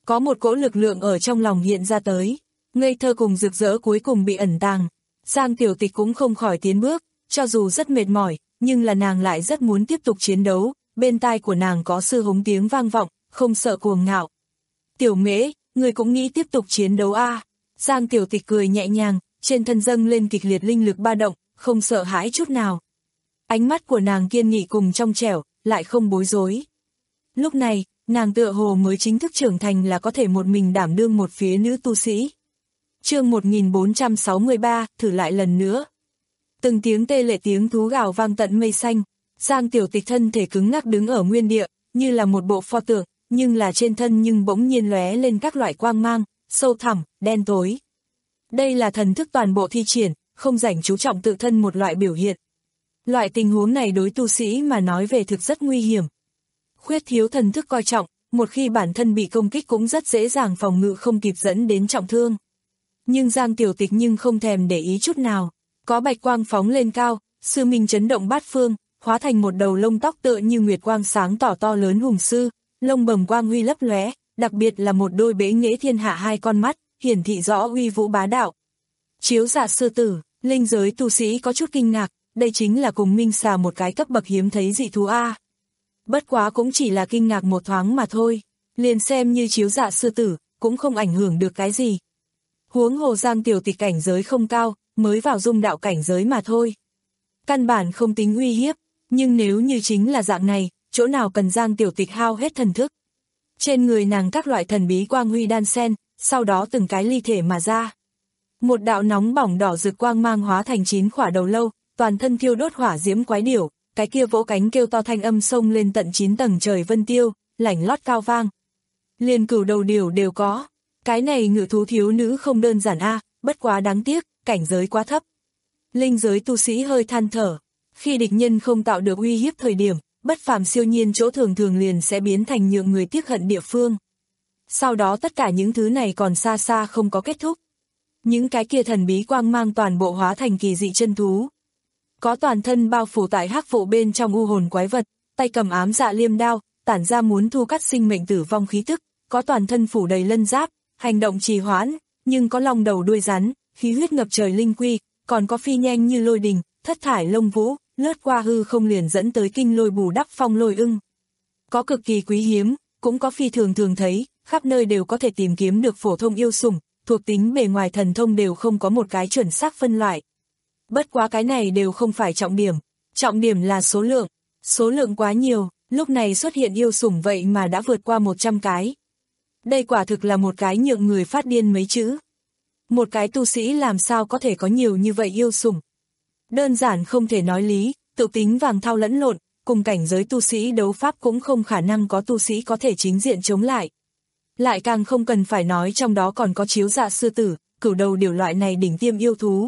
Có một cỗ lực lượng ở trong lòng hiện ra tới, ngây thơ cùng rực rỡ cuối cùng bị ẩn tàng. Giang Tiểu Tịch cũng không khỏi tiến bước, cho dù rất mệt mỏi, nhưng là nàng lại rất muốn tiếp tục chiến đấu, bên tai của nàng có sư hống tiếng vang vọng, không sợ cuồng ngạo. Tiểu Mễ, người cũng nghĩ tiếp tục chiến đấu a? À? Giang Tiểu Tịch cười nhẹ nhàng, trên thân dâng lên kịch liệt linh lực ba động, không sợ hãi chút nào. Ánh mắt của nàng kiên nghị cùng trong trẻo, lại không bối rối. Lúc này, nàng tựa hồ mới chính thức trưởng thành là có thể một mình đảm đương một phía nữ tu sĩ. Chương một nghìn bốn trăm sáu mươi ba, thử lại lần nữa. Từng tiếng tê lệ tiếng thú gào vang tận mây xanh, Giang Tiểu Tịch thân thể cứng ngắc đứng ở nguyên địa, như là một bộ pho tượng, nhưng là trên thân nhưng bỗng nhiên lóe lên các loại quang mang, sâu thẳm, đen tối. Đây là thần thức toàn bộ thi triển, không rảnh chú trọng tự thân một loại biểu hiện. Loại tình huống này đối tu sĩ mà nói về thực rất nguy hiểm. Khuyết thiếu thần thức coi trọng, một khi bản thân bị công kích cũng rất dễ dàng phòng ngự không kịp dẫn đến trọng thương. Nhưng Giang Tiểu Tịch nhưng không thèm để ý chút nào, có bạch quang phóng lên cao, sư minh chấn động bát phương, hóa thành một đầu lông tóc tựa như nguyệt quang sáng tỏ to lớn hùng sư, lông bầm quang huy lấp lóe, đặc biệt là một đôi bế nghệ thiên hạ hai con mắt, hiển thị rõ uy vũ bá đạo. Chiếu Dạ sư tử, linh giới tu sĩ có chút kinh ngạc, đây chính là cùng minh xà một cái cấp bậc hiếm thấy dị thú a. Bất quá cũng chỉ là kinh ngạc một thoáng mà thôi, liền xem như Chiếu Dạ sư tử, cũng không ảnh hưởng được cái gì. Huống hồ Giang Tiểu Tịch cảnh giới không cao, mới vào dung đạo cảnh giới mà thôi. Căn bản không tính uy hiếp, nhưng nếu như chính là dạng này, chỗ nào cần Giang Tiểu Tịch hao hết thần thức. Trên người nàng các loại thần bí quang huy đan sen, sau đó từng cái ly thể mà ra. Một đạo nóng bỏng đỏ rực quang mang hóa thành chín khỏa đầu lâu, toàn thân thiêu đốt hỏa diễm quái điểu, cái kia vỗ cánh kêu to thanh âm sông lên tận chín tầng trời vân tiêu, lảnh lót cao vang. Liền cửu đầu điểu đều có. Cái này ngự thú thiếu nữ không đơn giản a, bất quá đáng tiếc, cảnh giới quá thấp. Linh giới tu sĩ hơi than thở, khi địch nhân không tạo được uy hiếp thời điểm, bất phàm siêu nhiên chỗ thường thường liền sẽ biến thành nhượng người tiếc hận địa phương. Sau đó tất cả những thứ này còn xa xa không có kết thúc. Những cái kia thần bí quang mang toàn bộ hóa thành kỳ dị chân thú. Có toàn thân bao phủ tại hắc vụ bên trong u hồn quái vật, tay cầm ám dạ liêm đao, tản ra muốn thu cắt sinh mệnh tử vong khí tức, có toàn thân phủ đầy lân giáp, hành động trì hoãn, nhưng có long đầu đuôi rắn, khí huyết ngập trời linh quy, còn có phi nhanh như lôi đình, thất thải lông vũ, lướt qua hư không liền dẫn tới kinh lôi bù đắp phong lôi ưng. Có cực kỳ quý hiếm, cũng có phi thường thường thấy, khắp nơi đều có thể tìm kiếm được phổ thông yêu sủng, thuộc tính bề ngoài thần thông đều không có một cái chuẩn xác phân loại. Bất quá cái này đều không phải trọng điểm, trọng điểm là số lượng, số lượng quá nhiều, lúc này xuất hiện yêu sủng vậy mà đã vượt qua một trăm cái. Đây quả thực là một cái nhượng người phát điên mấy chữ. Một cái tu sĩ làm sao có thể có nhiều như vậy yêu sủng. Đơn giản không thể nói lý, tự tính vàng thao lẫn lộn, cùng cảnh giới tu sĩ đấu pháp cũng không khả năng có tu sĩ có thể chính diện chống lại. Lại càng không cần phải nói trong đó còn có Chiếu Dạ sư tử, cửu đầu điều loại này đỉnh tiêm yêu thú.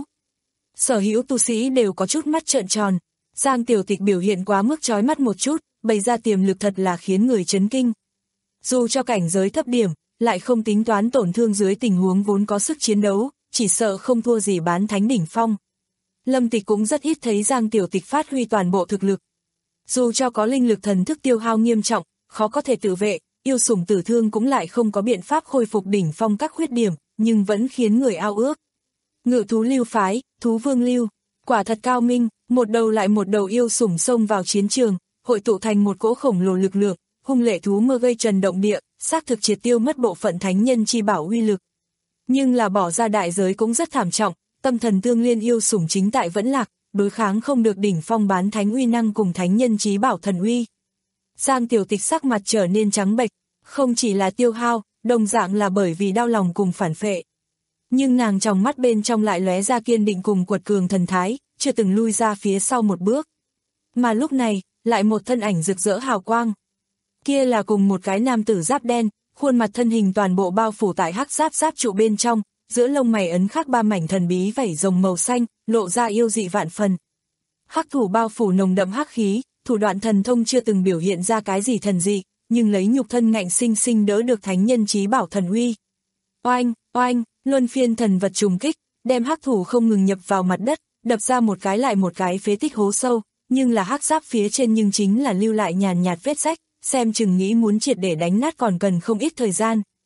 Sở hữu tu sĩ đều có chút mắt trợn tròn, Giang Tiểu Tịch biểu hiện quá mức chói mắt một chút, bày ra tiềm lực thật là khiến người chấn kinh. Dù cho cảnh giới thấp điểm, lại không tính toán tổn thương dưới tình huống vốn có sức chiến đấu, chỉ sợ không thua gì bán thánh đỉnh phong. Lâm Tịch cũng rất ít thấy Giang Tiểu Tịch phát huy toàn bộ thực lực. Dù cho có linh lực thần thức tiêu hao nghiêm trọng, khó có thể tự vệ, yêu sủng tử thương cũng lại không có biện pháp khôi phục đỉnh phong các khuyết điểm, nhưng vẫn khiến người ao ước. Ngự thú lưu phái, thú vương lưu, quả thật cao minh, một đầu lại một đầu yêu sủng xông vào chiến trường, hội tụ thành một cỗ khổng lồ lực lượng, hung lệ thú mơ gây trần động địa, xác thực triệt tiêu mất bộ phận thánh nhân chi bảo uy lực. Nhưng là bỏ ra đại giới cũng rất thảm trọng, tâm thần tương liên yêu sủng chính tại vẫn lạc, đối kháng không được đỉnh phong bán thánh uy năng cùng thánh nhân chí bảo thần uy. Giang Tiểu Tịch sắc mặt trở nên trắng bệch, không chỉ là tiêu hao, đồng dạng là bởi vì đau lòng cùng phản phệ. Nhưng nàng trong mắt bên trong lại lóe ra kiên định cùng quật cường thần thái, chưa từng lui ra phía sau một bước. Mà lúc này, lại một thân ảnh rực rỡ hào quang. Kia là cùng một cái nam tử giáp đen, khuôn mặt thân hình toàn bộ bao phủ tại hắc giáp giáp trụ bên trong, giữa lông mày ấn khắc ba mảnh thần bí vảy rồng màu xanh, lộ ra yêu dị vạn phần. Hắc thủ bao phủ nồng đậm hắc khí, thủ đoạn thần thông chưa từng biểu hiện ra cái gì thần dị, nhưng lấy nhục thân ngạnh sinh sinh đỡ được thánh nhân chí bảo thần uy. Oanh, oanh, luân phiên thần vật trùng kích, đem hắc thủ không ngừng nhập vào mặt đất, đập ra một cái lại một cái phế tích hố sâu, nhưng là hắc giáp phía trên nhưng chính là lưu lại nhàn nhạt vết rách, xem chừng nghĩ muốn triệt để đánh nát còn cần không ít thời gian.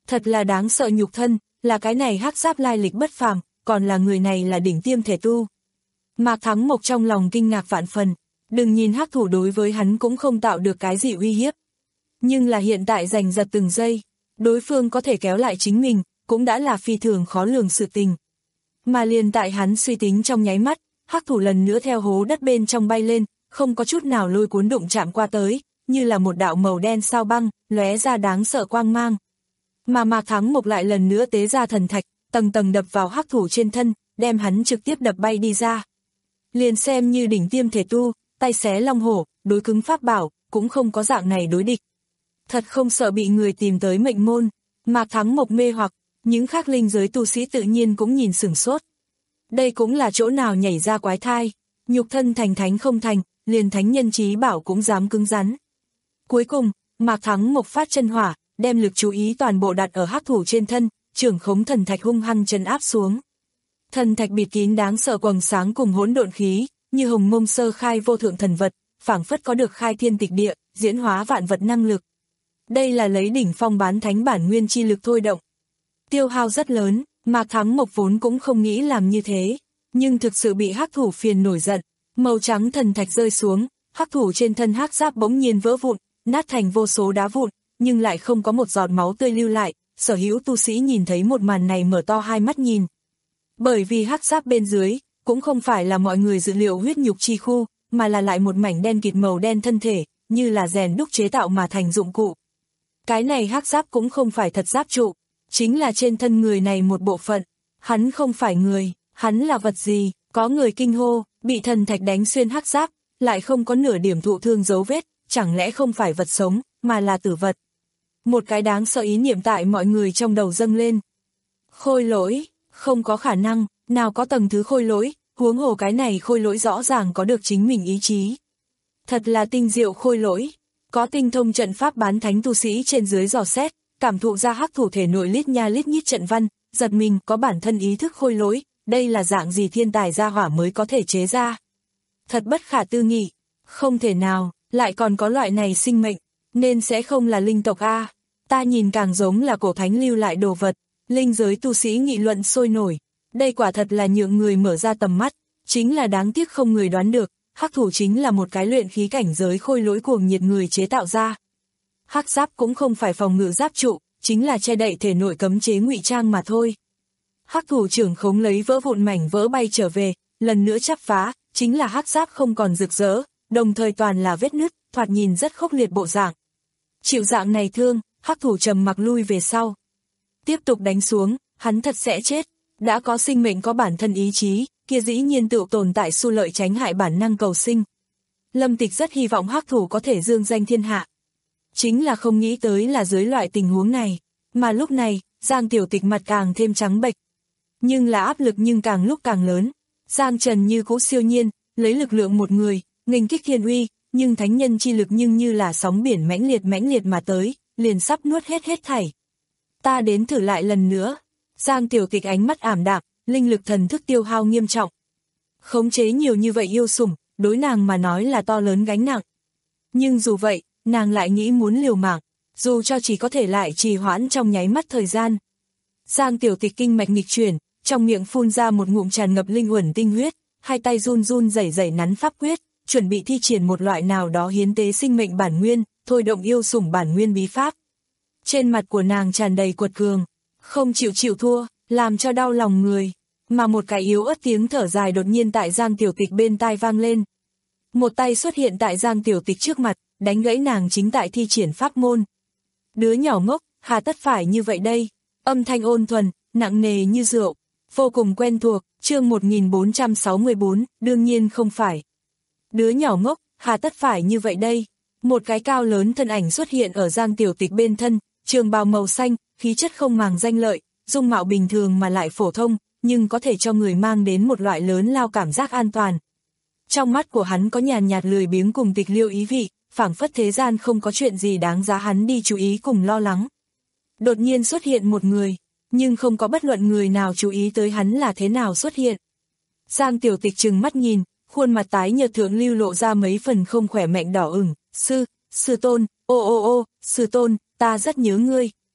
Thật là đáng sợ nhục thân, là cái này hắc giáp lai lịch bất phàm, còn là người này là đỉnh tiêm thể tu. Mạc Thắng Mộc trong lòng kinh ngạc vạn phần, đừng nhìn hắc thủ đối với hắn cũng không tạo được cái gì uy hiếp. Nhưng là hiện tại giành giật từng giây, đối phương có thể kéo lại chính mình, cũng đã là phi thường khó lường sự tình. Mà liền tại hắn suy tính trong nháy mắt, hắc thủ lần nữa theo hố đất bên trong bay lên, không có chút nào lôi cuốn đụng chạm qua tới, như là một đạo màu đen sao băng, lóe ra đáng sợ quang mang. Mà Mạc Thắng Mộc lại lần nữa tế ra thần thạch, tầng tầng đập vào hắc thủ trên thân, đem hắn trực tiếp đập bay đi ra. Liền xem như đỉnh tiêm thể tu, tay xé long hổ, đối cứng pháp bảo, cũng không có dạng này đối địch. Thật không sợ bị người tìm tới mệnh môn. Mạc Thắng Mộc mê hoặc, những khác linh giới tu sĩ tự nhiên cũng nhìn sửng sốt. Đây cũng là chỗ nào nhảy ra quái thai, nhục thân thành thánh không thành, liền thánh nhân trí bảo cũng dám cứng rắn. Cuối cùng, Mạc Thắng Mộc phát chân hỏa, đem lực chú ý toàn bộ đặt ở hắc thủ trên thân, trưởng khống thần thạch hung hăng trấn áp xuống. Thần thạch bịt kín đáng sợ quầng sáng cùng hỗn độn khí, như hồng mông sơ khai vô thượng thần vật, phảng phất có được khai thiên tịch địa, diễn hóa vạn vật năng lực. Đây là lấy đỉnh phong bán thánh bản nguyên chi lực thôi động. Tiêu hao rất lớn, Mạc Thắng Mộc vốn cũng không nghĩ làm như thế, nhưng thực sự bị hắc thủ phiền nổi giận, màu trắng thần thạch rơi xuống, hắc thủ trên thân hắc giáp bỗng nhiên vỡ vụn, nát thành vô số đá vụn, nhưng lại không có một giọt máu tươi lưu lại, sở hữu tu sĩ nhìn thấy một màn này mở to hai mắt nhìn. Bởi vì hắc giáp bên dưới, cũng không phải là mọi người dự liệu huyết nhục chi khu, mà là lại một mảnh đen kịt màu đen thân thể, như là rèn đúc chế tạo mà thành dụng cụ. Cái này hắc giáp cũng không phải thật giáp trụ, chính là trên thân người này một bộ phận. Hắn không phải người, hắn là vật gì? Có người kinh hô, bị thần thạch đánh xuyên hắc giáp, lại không có nửa điểm thụ thương dấu vết, chẳng lẽ không phải vật sống, mà là tử vật. Một cái đáng sợ ý niệm tại mọi người trong đầu dâng lên. Khôi lỗi, không có khả năng, nào có tầng thứ khôi lỗi, huống hồ cái này khôi lỗi rõ ràng có được chính mình ý chí. Thật là tinh diệu khôi lỗi, có tinh thông trận pháp bán thánh tu sĩ trên dưới dò xét, cảm thụ ra hắc thủ thể nội lít nha lít nhít trận văn, giật mình có bản thân ý thức khôi lỗi, đây là dạng gì thiên tài gia hỏa mới có thể chế ra. Thật bất khả tư nghị, không thể nào, lại còn có loại này sinh mệnh, nên sẽ không là linh tộc a. Ta nhìn càng giống là cổ thánh lưu lại đồ vật, linh giới tu sĩ nghị luận sôi nổi, đây quả thật là nhượng người mở ra tầm mắt, chính là đáng tiếc không người đoán được, hắc thủ chính là một cái luyện khí cảnh giới khôi lỗi cuồng nhiệt người chế tạo ra. Hắc giáp cũng không phải phòng ngự giáp trụ, chính là che đậy thể nội cấm chế ngụy trang mà thôi. Hắc thủ trưởng khống lấy vỡ vụn mảnh vỡ bay trở về, lần nữa chắp phá, chính là hắc giáp không còn rực rỡ, đồng thời toàn là vết nứt, thoạt nhìn rất khốc liệt bộ dạng. Chịu dạng này thương, hắc thủ trầm mặc lui về sau. Tiếp tục đánh xuống, hắn thật sẽ chết, đã có sinh mệnh có bản thân ý chí, kia dĩ nhiên tự tồn tại xu lợi tránh hại bản năng cầu sinh. Lâm Tịch rất hy vọng hắc thủ có thể dương danh thiên hạ. Chính là không nghĩ tới là dưới loại tình huống này, mà lúc này, Giang Tiểu Tịch mặt càng thêm trắng bệch. Nhưng là áp lực nhưng càng lúc càng lớn, Giang Trần như cũ siêu nhiên, lấy lực lượng một người, nghênh kích thiên uy, nhưng thánh nhân chi lực nhưng như là sóng biển mãnh liệt mãnh liệt mà tới, liền sắp nuốt hết hết thảy. Ta đến thử lại lần nữa. Giang Tiểu Tịch ánh mắt ảm đạm, linh lực thần thức tiêu hao nghiêm trọng. Khống chế nhiều như vậy yêu sủng, đối nàng mà nói là to lớn gánh nặng. Nhưng dù vậy, nàng lại nghĩ muốn liều mạng, dù cho chỉ có thể lại trì hoãn trong nháy mắt thời gian. Giang Tiểu Tịch kinh mạch nghịch chuyển, trong miệng phun ra một ngụm tràn ngập linh uẩn tinh huyết, hai tay run run rẩy rẩy nắn pháp quyết, chuẩn bị thi triển một loại nào đó hiến tế sinh mệnh bản nguyên, thôi động yêu sủng bản nguyên bí pháp. Trên mặt của nàng tràn đầy quật cường, không chịu chịu thua, làm cho đau lòng người, mà một cái yếu ớt tiếng thở dài đột nhiên tại Giang Tiểu Tịch bên tai vang lên. Một tay xuất hiện tại Giang Tiểu Tịch trước mặt, đánh gãy nàng chính tại thi triển pháp môn. Đứa nhỏ ngốc, hà tất phải như vậy đây? Âm thanh ôn thuần, nặng nề như rượu, vô cùng quen thuộc, chương một nghìn bốn trăm sáu mươi tư, đương nhiên không phải. Đứa nhỏ ngốc, hà tất phải như vậy đây? Một cái cao lớn thân ảnh xuất hiện ở Giang Tiểu Tịch bên thân, trường bào màu xanh, khí chất không màng danh lợi, dung mạo bình thường mà lại phổ thông, nhưng có thể cho người mang đến một loại lớn lao cảm giác an toàn. Trong mắt của hắn có nhàn nhạt lười biếng cùng tịch liêu ý vị, phảng phất thế gian không có chuyện gì đáng giá hắn đi chú ý cùng lo lắng. Đột nhiên xuất hiện một người, nhưng không có bất luận người nào chú ý tới hắn là thế nào xuất hiện. Giang Tiểu Tịch trừng mắt nhìn, khuôn mặt tái nhợt thượng lưu lộ ra mấy phần không khỏe mạnh đỏ ửng, sư, sư tôn, ô ô ô, sư tôn, ta rất nhớ ngươi.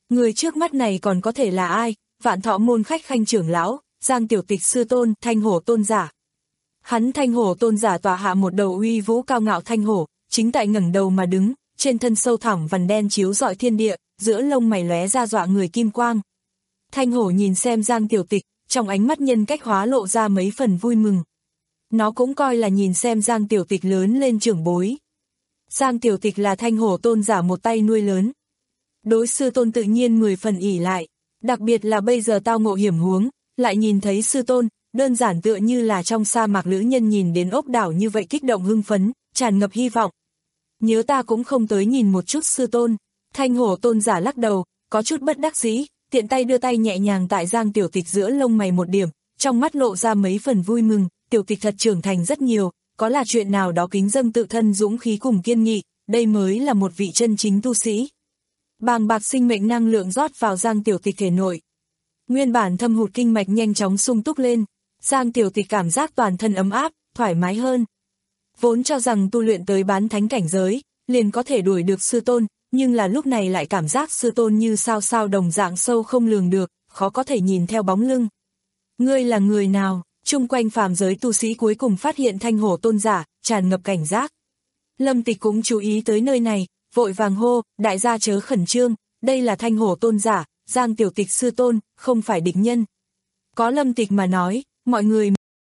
Người trước mắt này còn có thể là ai? Vạn Thọ môn khách khanh trưởng lão, Giang Tiểu Tịch sư tôn, Thanh Hổ tôn giả. Hắn Thanh Hổ tôn giả tọa hạ một đầu uy vũ cao ngạo thanh hổ, chính tại ngẩng đầu mà đứng, trên thân sâu thẳm vằn đen chiếu rọi thiên địa, giữa lông mày lóe ra dọa người kim quang. Thanh hổ nhìn xem Giang Tiểu Tịch, trong ánh mắt nhân cách hóa lộ ra mấy phần vui mừng. Nó cũng coi là nhìn xem Giang Tiểu Tịch lớn lên trưởng bối. Giang Tiểu Tịch là Thanh Hổ tôn giả một tay nuôi lớn. Đối sư tôn tự nhiên mười phần ỷ lại, đặc biệt là bây giờ tao ngộ hiểm huống, lại nhìn thấy sư tôn, đơn giản tựa như là trong sa mạc lữ nhân nhìn đến ốc đảo như vậy kích động hưng phấn, tràn ngập hy vọng. Nhớ ta cũng không tới nhìn một chút sư tôn. Thanh Hổ tôn giả lắc đầu, có chút bất đắc dĩ, tiện tay đưa tay nhẹ nhàng tại Giang Tiểu Tịch giữa lông mày một điểm, trong mắt lộ ra mấy phần vui mừng. Tiểu Tịch thật trưởng thành rất nhiều, có là chuyện nào đó kính dâng tự thân dũng khí cùng kiên nghị, đây mới là một vị chân chính tu sĩ. Bàng bạc sinh mệnh năng lượng rót vào Giang Tiểu Tịch thể nội. Nguyên bản thâm hụt kinh mạch nhanh chóng sung túc lên, Giang Tiểu Tịch cảm giác toàn thân ấm áp, thoải mái hơn. Vốn cho rằng tu luyện tới bán thánh cảnh giới, liền có thể đuổi được sư tôn, nhưng là lúc này lại cảm giác sư tôn như sao sao đồng dạng sâu không lường được, khó có thể nhìn theo bóng lưng. Ngươi là người nào? Chung quanh phàm giới tu sĩ cuối cùng phát hiện Thanh Hổ tôn giả, tràn ngập cảnh giác. Lâm Tịch cũng chú ý tới nơi này, vội vàng hô, đại gia chớ khẩn trương, đây là Thanh Hổ tôn giả, Giang Tiểu Tịch sư tôn, không phải địch nhân. Có Lâm Tịch mà nói, mọi người...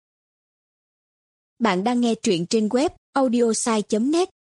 Bạn đang nghe truyện trên web audiosai chấm net.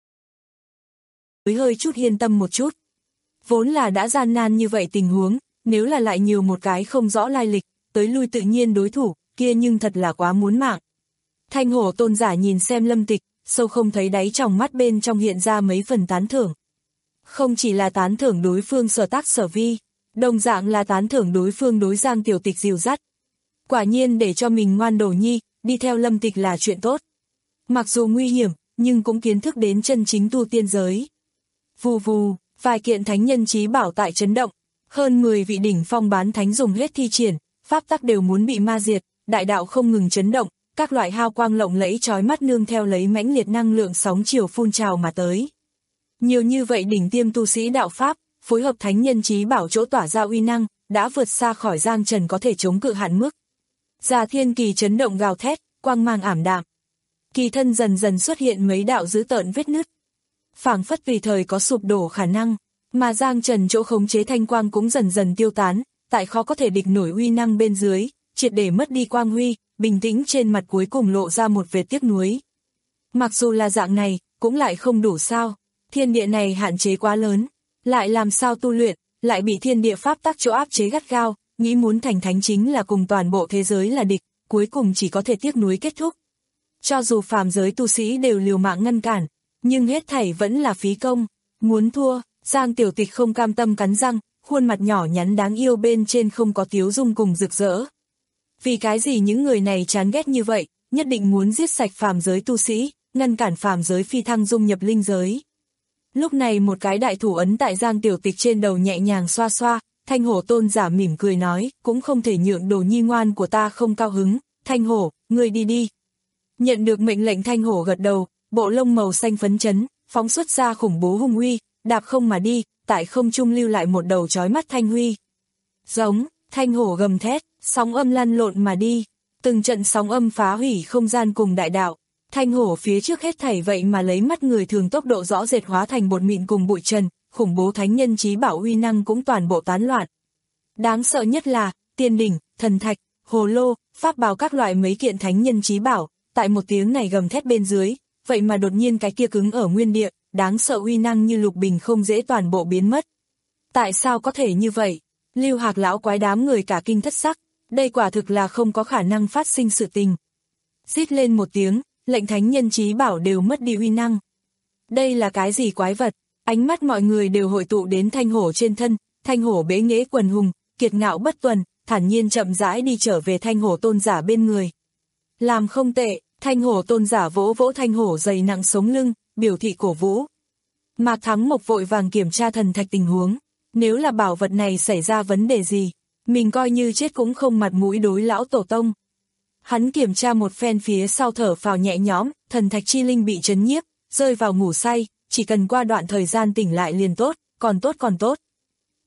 Mới hơi chút yên tâm một chút. Vốn là đã gian nan như vậy tình huống, nếu là lại nhiều một cái không rõ lai lịch, tới lui tự nhiên đối thủ, kia nhưng thật là quá muốn mạng. Thanh Hổ tôn giả nhìn xem Lâm Tịch, sâu không thấy đáy trong mắt bên trong hiện ra mấy phần tán thưởng. Không chỉ là tán thưởng đối phương sở tác sở vi, đồng dạng là tán thưởng đối phương đối Giang Tiểu Tịch dìu dắt. Quả nhiên để cho mình ngoan đồ nhi, đi theo Lâm Tịch là chuyện tốt. Mặc dù nguy hiểm, nhưng cũng kiến thức đến chân chính tu tiên giới. Vù vù, vài kiện thánh nhân chí bảo tại chấn động, hơn mười vị đỉnh phong bán thánh dùng hết thi triển, pháp tắc đều muốn bị ma diệt, đại đạo không ngừng chấn động, các loại hào quang lộng lẫy chói mắt nương theo lấy mãnh liệt năng lượng sóng chiều phun trào mà tới. Nhiều như vậy đỉnh tiêm tu sĩ đạo pháp, phối hợp thánh nhân chí bảo chỗ tỏa ra uy năng, đã vượt xa khỏi Giang Trần có thể chống cự hạn mức. Già thiên kỳ chấn động gào thét, quang mang ảm đạm. Kỳ thân dần dần xuất hiện mấy đạo dữ tợn vết nứt. Phảng phất tùy thời có sụp đổ khả năng, mà Giang Trần chỗ khống chế thanh quang cũng dần dần tiêu tán, tại khó có thể địch nổi uy năng bên dưới, triệt để mất đi quang huy, bình tĩnh trên mặt cuối cùng lộ ra một vệt tiếc nuối. Mặc dù là dạng này, cũng lại không đủ sao, thiên địa này hạn chế quá lớn, lại làm sao tu luyện, lại bị thiên địa pháp tắc chỗ áp chế gắt gao, nghĩ muốn thành thánh chính là cùng toàn bộ thế giới là địch, cuối cùng chỉ có thể tiếc nuối kết thúc. Cho dù phàm giới tu sĩ đều liều mạng ngăn cản, nhưng hết thảy vẫn là phí công, muốn thua, Giang Tiểu Tịch không cam tâm cắn răng, khuôn mặt nhỏ nhắn đáng yêu bên trên không có tiếu dung cùng rực rỡ. Vì cái gì những người này chán ghét như vậy, nhất định muốn giết sạch phàm giới tu sĩ, ngăn cản phàm giới phi thăng dung nhập linh giới. Lúc này một cái đại thủ ấn tại Giang Tiểu Tịch trên đầu nhẹ nhàng xoa xoa, Thanh Hổ tôn giả mỉm cười nói, cũng không thể nhượng đồ nhi ngoan của ta không cao hứng, Thanh Hổ, ngươi đi đi. Nhận được mệnh lệnh Thanh Hổ gật đầu, bộ lông màu xanh phấn chấn, phóng xuất ra khủng bố hung uy, đạp không mà đi, tại không trung lưu lại một đầu chói mắt thanh huy. Giống, Thanh Hổ gầm thét, sóng âm lăn lộn mà đi, từng trận sóng âm phá hủy không gian cùng đại đạo. Thanh Hổ phía trước hết thảy vậy mà lấy mắt người thường tốc độ rõ rệt hóa thành bột mịn cùng bụi trần, khủng bố thánh nhân chí bảo uy năng cũng toàn bộ tán loạn. Đáng sợ nhất là, tiên đỉnh, thần thạch, hồ lô, pháp bào các loại mấy kiện thánh nhân chí bảo, tại một tiếng này gầm thét bên dưới, vậy mà đột nhiên cái kia cứng ở nguyên địa, đáng sợ uy năng như lục bình không dễ toàn bộ biến mất. Tại sao có thể như vậy? Lưu Hạc lão quái đám người cả kinh thất sắc, đây quả thực là không có khả năng phát sinh sự tình. Rít lên một tiếng, lệnh thánh nhân chí bảo đều mất đi uy năng. Đây là cái gì quái vật? Ánh mắt mọi người đều hội tụ đến Thanh Hổ trên thân, Thanh Hổ bế nghễ quần hùng, kiệt ngạo bất tuần, thản nhiên chậm rãi đi trở về Thanh Hổ tôn giả bên người. Làm không tệ, Thanh Hổ tôn giả vỗ vỗ Thanh Hổ dày nặng sống lưng, biểu thị cổ vũ. Mạc Thắng Mộc vội vàng kiểm tra thần thạch tình huống, nếu là bảo vật này xảy ra vấn đề gì, mình coi như chết cũng không mặt mũi đối lão tổ tông. Hắn kiểm tra một phen phía sau thở phào nhẹ nhõm, thần thạch chi linh bị chấn nhiếp, rơi vào ngủ say, chỉ cần qua đoạn thời gian tỉnh lại liền tốt, còn tốt còn tốt.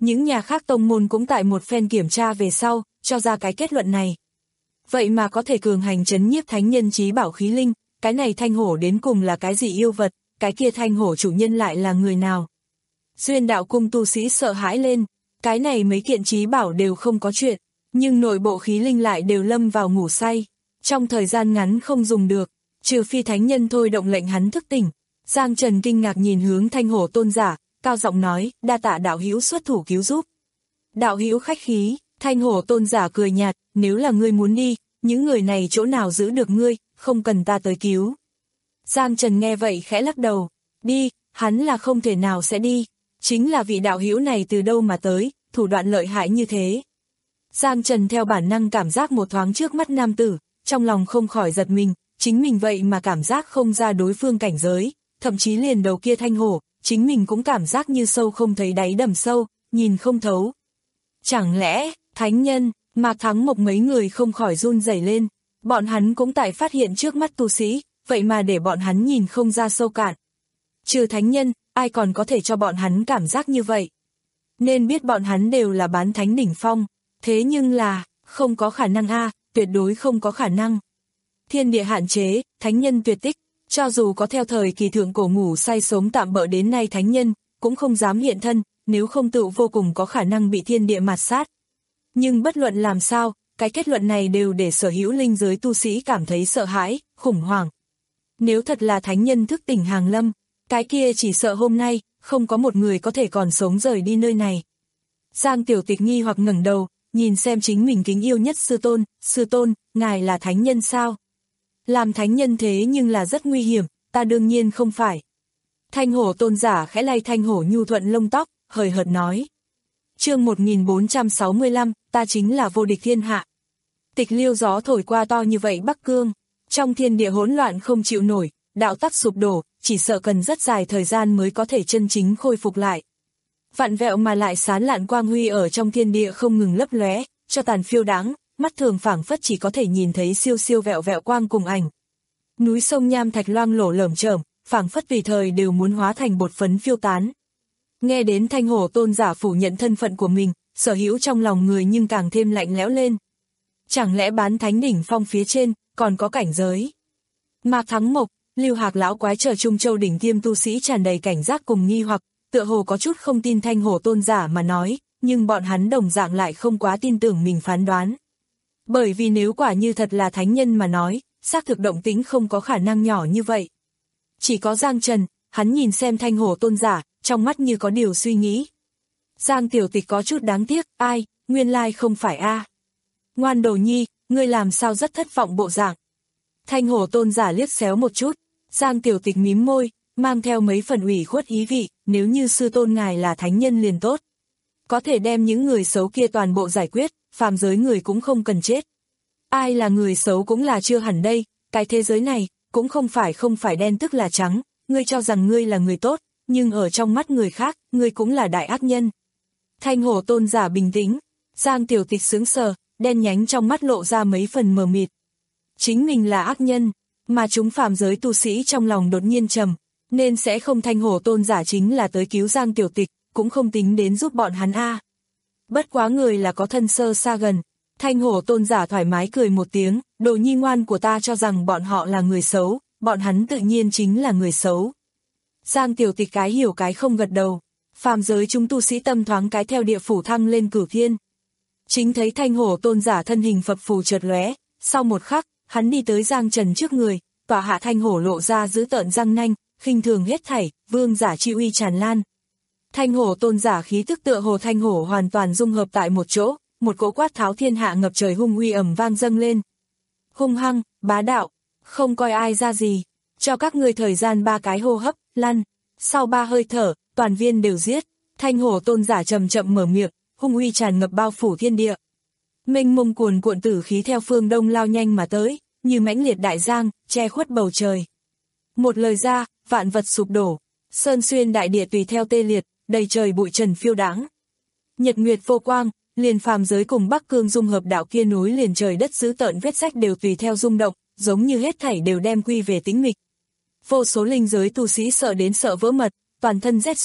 Những nhà khác tông môn cũng tại một phen kiểm tra về sau, cho ra cái kết luận này. Vậy mà có thể cường hành trấn nhiếp thánh nhân trí bảo khí linh, cái này thanh hổ đến cùng là cái gì yêu vật, cái kia thanh hổ chủ nhân lại là người nào? Duyên đạo cung tu sĩ sợ hãi lên, cái này mấy kiện trí bảo đều không có chuyện, nhưng nội bộ khí linh lại đều lâm vào ngủ say. Trong thời gian ngắn không dùng được, trừ phi thánh nhân thôi động lệnh hắn thức tỉnh. Giang Trần kinh ngạc nhìn hướng thanh hổ tôn giả, cao giọng nói, đa tạ đạo hữu xuất thủ cứu giúp. Đạo hữu khách khí, thanh hổ tôn giả cười nhạt, nếu là ngươi muốn đi, những người này chỗ nào giữ được ngươi, không cần ta tới cứu. Giang Trần nghe vậy khẽ lắc đầu, đi, hắn là không thể nào sẽ đi, chính là vị đạo hữu này từ đâu mà tới, thủ đoạn lợi hại như thế. Giang Trần theo bản năng cảm giác một thoáng trước mắt nam tử, trong lòng không khỏi giật mình, chính mình vậy mà cảm giác không ra đối phương cảnh giới, thậm chí liền đầu kia thanh hổ, chính mình cũng cảm giác như sâu không thấy đáy đầm sâu, nhìn không thấu. Chẳng lẽ, thánh nhân, Mạc Thắng Mộc mấy người không khỏi run rẩy lên, bọn hắn cũng tại phát hiện trước mắt tu sĩ, vậy mà để bọn hắn nhìn không ra sâu cạn. Trừ thánh nhân, ai còn có thể cho bọn hắn cảm giác như vậy? Nên biết bọn hắn đều là bán thánh đỉnh phong, thế nhưng là, không có khả năng a, tuyệt đối không có khả năng. Thiên địa hạn chế, thánh nhân tuyệt tích, cho dù có theo thời kỳ thượng cổ ngủ say sống tạm bỡ đến nay thánh nhân, cũng không dám hiện thân, nếu không tự vô cùng có khả năng bị thiên địa mạt sát. Nhưng bất luận làm sao, cái kết luận này đều để sở hữu linh giới tu sĩ cảm thấy sợ hãi, khủng hoảng. Nếu thật là thánh nhân thức tỉnh hàng lâm, cái kia chỉ sợ hôm nay, không có một người có thể còn sống rời đi nơi này. Giang Tiểu Tịch nghi hoặc ngẩng đầu, nhìn xem chính mình kính yêu nhất sư tôn, sư tôn, ngài là thánh nhân sao? Làm thánh nhân thế nhưng là rất nguy hiểm, ta đương nhiên không phải. Thanh hổ tôn giả khẽ lay thanh hổ nhu thuận lông tóc, hời hợt nói. Chương một nghìn bốn trăm sáu mươi lăm, ta chính là vô địch thiên hạ. Tịch liêu gió thổi qua to như vậy Bắc Cương, trong thiên địa hỗn loạn không chịu nổi, đạo tắc sụp đổ, chỉ sợ cần rất dài thời gian mới có thể chân chính khôi phục lại. Vạn vẹo mà lại sán lạn quang huy ở trong thiên địa không ngừng lấp lóe, cho tàn phiêu đáng, mắt thường phảng phất chỉ có thể nhìn thấy siêu siêu vẹo vẹo quang cùng ảnh. Núi sông nham thạch loang lổ lởm chởm, phảng phất vì thời đều muốn hóa thành bột phấn phiêu tán. Nghe đến thanh hổ tôn giả phủ nhận thân phận của mình, sở hữu trong lòng người nhưng càng thêm lạnh lẽo lên. Chẳng lẽ bán thánh đỉnh phong phía trên, còn có cảnh giới? Mạc Thắng Mộc, Lưu Hạc lão quái chờ Trung Châu đỉnh tiêm tu sĩ tràn đầy cảnh giác cùng nghi hoặc, tựa hồ có chút không tin thanh hổ tôn giả mà nói, nhưng bọn hắn đồng dạng lại không quá tin tưởng mình phán đoán. Bởi vì nếu quả như thật là thánh nhân mà nói, xác thực động tĩnh không có khả năng nhỏ như vậy. Chỉ có Giang Trần, hắn nhìn xem thanh hổ tôn giả, trong mắt như có điều suy nghĩ. Giang Tiểu Tịch có chút đáng tiếc, ai, nguyên lai không phải a. Ngoan đồ nhi, ngươi làm sao rất thất vọng bộ dạng. Thanh hổ tôn giả liếc xéo một chút, Giang Tiểu Tịch mím môi, mang theo mấy phần ủy khuất ý vị, nếu như sư tôn ngài là thánh nhân liền tốt. Có thể đem những người xấu kia toàn bộ giải quyết, phàm giới người cũng không cần chết. Ai là người xấu cũng là chưa hẳn đây, cái thế giới này, cũng không phải không phải đen tức là trắng, ngươi cho rằng ngươi là người tốt, nhưng ở trong mắt người khác, ngươi cũng là đại ác nhân. Thanh hổ tôn giả bình tĩnh, Giang Tiểu Tịch sướng sờ, đen nhánh trong mắt lộ ra mấy phần mờ mịt. Chính mình là ác nhân, mà chúng phàm giới tu sĩ trong lòng đột nhiên trầm, nên sẽ không thanh hổ tôn giả chính là tới cứu Giang Tiểu Tịch, cũng không tính đến giúp bọn hắn a. Bất quá người là có thân sơ xa gần, thanh hổ tôn giả thoải mái cười một tiếng, đồ nhi ngoan của ta cho rằng bọn họ là người xấu, bọn hắn tự nhiên chính là người xấu. Giang Tiểu Tịch cái hiểu cái không gật đầu, phàm giới chúng tu sĩ tâm thoáng cái theo địa phủ thăng lên cửu thiên. Chính thấy thanh hổ tôn giả thân hình phập phù chợt lóe, sau một khắc, hắn đi tới Giang Trần trước người, tỏa hạ thanh hổ lộ ra giữ tợn răng nanh, khinh thường hết thảy, vương giả chi uy tràn lan. Thanh hổ tôn giả khí tức tựa hồ thanh hổ hoàn toàn dung hợp tại một chỗ, một cỗ quát tháo thiên hạ ngập trời hung uy ầm vang dâng lên. Hung hăng, bá đạo, không coi ai ra gì, cho các ngươi thời gian ba cái hô hấp, lăn, sau ba hơi thở, toàn viên đều giết. Thanh hổ tôn giả chậm chậm mở miệng, hung uy tràn ngập bao phủ thiên địa. Mênh mông cuồn cuộn tử khí theo phương đông lao nhanh mà tới, như mãnh liệt đại giang, che khuất bầu trời. Một lời ra, vạn vật sụp đổ, sơn xuyên đại địa tùy theo tê liệt, đầy trời bụi trần phiêu đãng. Nhật nguyệt vô quang, liền phàm giới cùng Bắc Cương dung hợp đạo kia núi liền trời đất dữ tợn vết rách đều tùy theo rung động, giống như hết thảy đều đem quy về tĩnh mịch. Vô số linh giới tu sĩ sợ đến sợ vỡ mật, toàn thân rét run,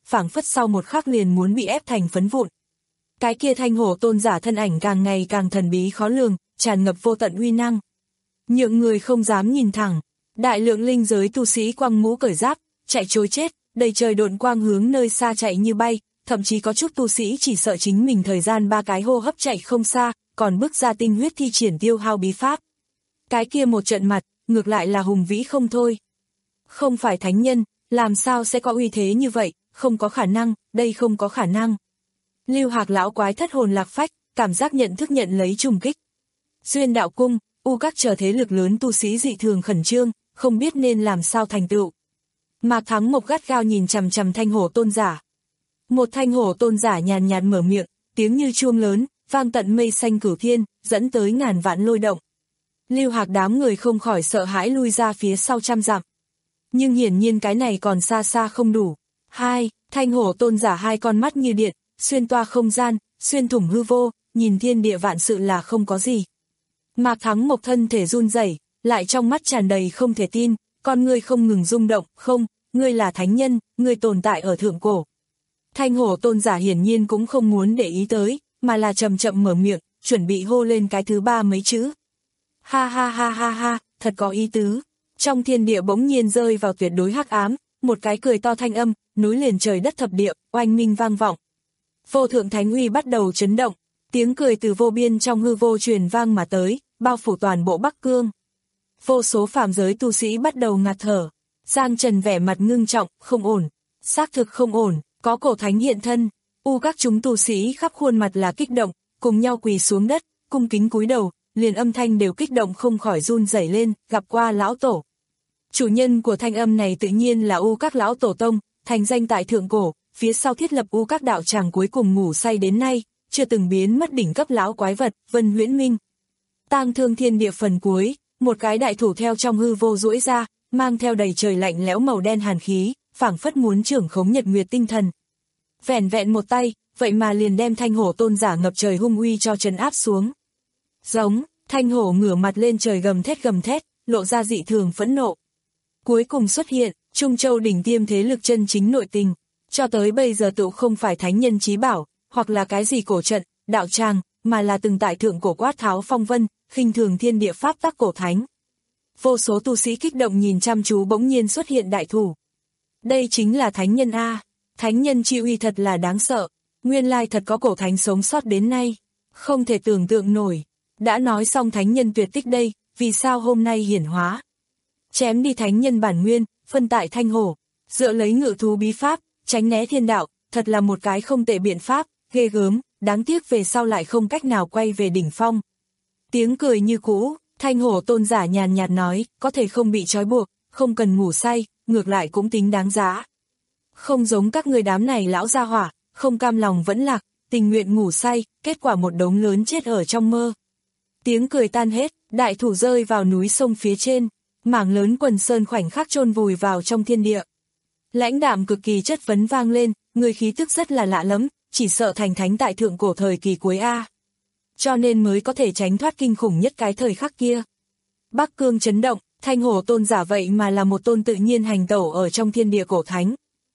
phảng phất sau một khắc liền muốn bị ép thành phấn vụn. Cái kia Thanh Hổ tôn giả thân ảnh càng ngày càng thần bí khó lường, tràn ngập vô tận uy năng. Nhượng người không dám nhìn thẳng, đại lượng linh giới tu sĩ quăng mũ cởi giáp, chạy trối chết, đầy trời độn quang hướng nơi xa chạy như bay, thậm chí có chút tu sĩ chỉ sợ chính mình thời gian ba cái hô hấp chạy không xa, còn bước ra tinh huyết thi triển tiêu hao bí pháp. Cái kia một trận mặt, ngược lại là hùng vĩ không thôi. Không phải thánh nhân, làm sao sẽ có uy thế như vậy, không có khả năng, đây không có khả năng. Lưu Hạc lão quái thất hồn lạc phách, cảm giác nhận thức nhận lấy trùng kích. Duyên đạo cung, u các chờ thế lực lớn tu sĩ dị thường khẩn trương, không biết nên làm sao thành tựu. Mạc Thắng Mộc gắt gao nhìn chằm chằm Thanh Hổ tôn giả. Một Thanh Hổ tôn giả nhàn nhạt mở miệng, tiếng như chuông lớn, vang tận mây xanh cửu thiên, dẫn tới ngàn vạn lôi động. Lưu Hạc đám người không khỏi sợ hãi lui ra phía sau trăm dặm. Nhưng hiển nhiên cái này còn xa xa không đủ. Hai, Thanh Hổ tôn giả hai con mắt như điện, xuyên toa không gian, xuyên thủng hư vô, nhìn thiên địa vạn sự là không có gì. Mạc Thắng Mộc thân thể run rẩy, lại trong mắt tràn đầy không thể tin, con ngươi không ngừng rung động, không, ngươi là thánh nhân, ngươi tồn tại ở thượng cổ. Thanh Hổ tôn giả hiển nhiên cũng không muốn để ý tới, mà là chậm chậm mở miệng, chuẩn bị hô lên cái thứ ba mấy chữ. Ha ha ha ha ha, thật có ý tứ. Trong thiên địa bỗng nhiên rơi vào tuyệt đối hắc ám, một cái cười to thanh âm, nối liền trời đất thập địa, oanh minh vang vọng. Vô thượng thánh uy bắt đầu chấn động, tiếng cười từ vô biên trong hư vô truyền vang mà tới, bao phủ toàn bộ Bắc Cương. Vô số phàm giới tu sĩ bắt đầu ngạt thở. Giang Trần vẻ mặt ngưng trọng, không ổn, xác thực không ổn, có cổ thánh hiện thân. U các chúng tu sĩ khắp khuôn mặt là kích động, cùng nhau quỳ xuống đất, cung kính cúi đầu, liền âm thanh đều kích động không khỏi run rẩy lên, gặp qua lão tổ. Chủ nhân của thanh âm này tự nhiên là U các lão tổ tông, thành danh tại thượng cổ, phía sau thiết lập U các đạo tràng cuối cùng ngủ say đến nay, chưa từng biến mất đỉnh cấp lão quái vật, Vân Huyễn Minh. Tang Thương Thiên Địa phần cuối, một cái đại thủ theo trong hư vô duỗi ra, mang theo đầy trời lạnh lẽo màu đen hàn khí, phảng phất muốn trưởng khống nhật nguyệt tinh thần. Vẻn vẹn một tay, vậy mà liền đem Thanh Hổ tôn giả ngập trời hung uy cho trấn áp xuống. Giống, Thanh Hổ ngửa mặt lên trời gầm thét gầm thét, lộ ra dị thường phẫn nộ. Cuối cùng xuất hiện, Trung Châu đỉnh tiêm thế lực chân chính nội tình, cho tới bây giờ tựu không phải thánh nhân chí bảo, hoặc là cái gì cổ trận, đạo tràng, mà là từng tại thượng cổ quát tháo phong vân, khinh thường thiên địa pháp tắc cổ thánh. Vô số tu sĩ kích động nhìn chăm chú bỗng nhiên xuất hiện đại thủ. Đây chính là thánh nhân A, thánh nhân chi uy thật là đáng sợ, nguyên lai thật có cổ thánh sống sót đến nay, không thể tưởng tượng nổi. Đã nói xong thánh nhân tuyệt tích đây, vì sao hôm nay hiển hóa? Chém đi thánh nhân bản nguyên, phân tại Thanh Hổ, dựa lấy ngự thú bí pháp, tránh né thiên đạo, thật là một cái không tệ biện pháp, ghê gớm, đáng tiếc về sau lại không cách nào quay về đỉnh phong. Tiếng cười như cũ, Thanh Hổ tôn giả nhàn nhạt nói, có thể không bị trói buộc, không cần ngủ say, ngược lại cũng tính đáng giá. Không giống các người đám này lão gia hỏa, không cam lòng vẫn lạc, tình nguyện ngủ say, kết quả một đống lớn chết ở trong mơ. Tiếng cười tan hết, đại thủ rơi vào núi sông phía trên, mảng lớn quần sơn khoảnh khắc chôn vùi vào trong thiên địa. Lãnh đạm cực kỳ chất vấn vang lên, người khí tức rất là lạ lắm, chỉ sợ thành thánh tại thượng cổ thời kỳ cuối A. Cho nên mới có thể tránh thoát kinh khủng nhất cái thời khắc kia. Bắc Cương chấn động, Thanh Hổ tôn giả vậy mà là một tôn tự nhiên hành tẩu ở trong thiên địa cổ thánh.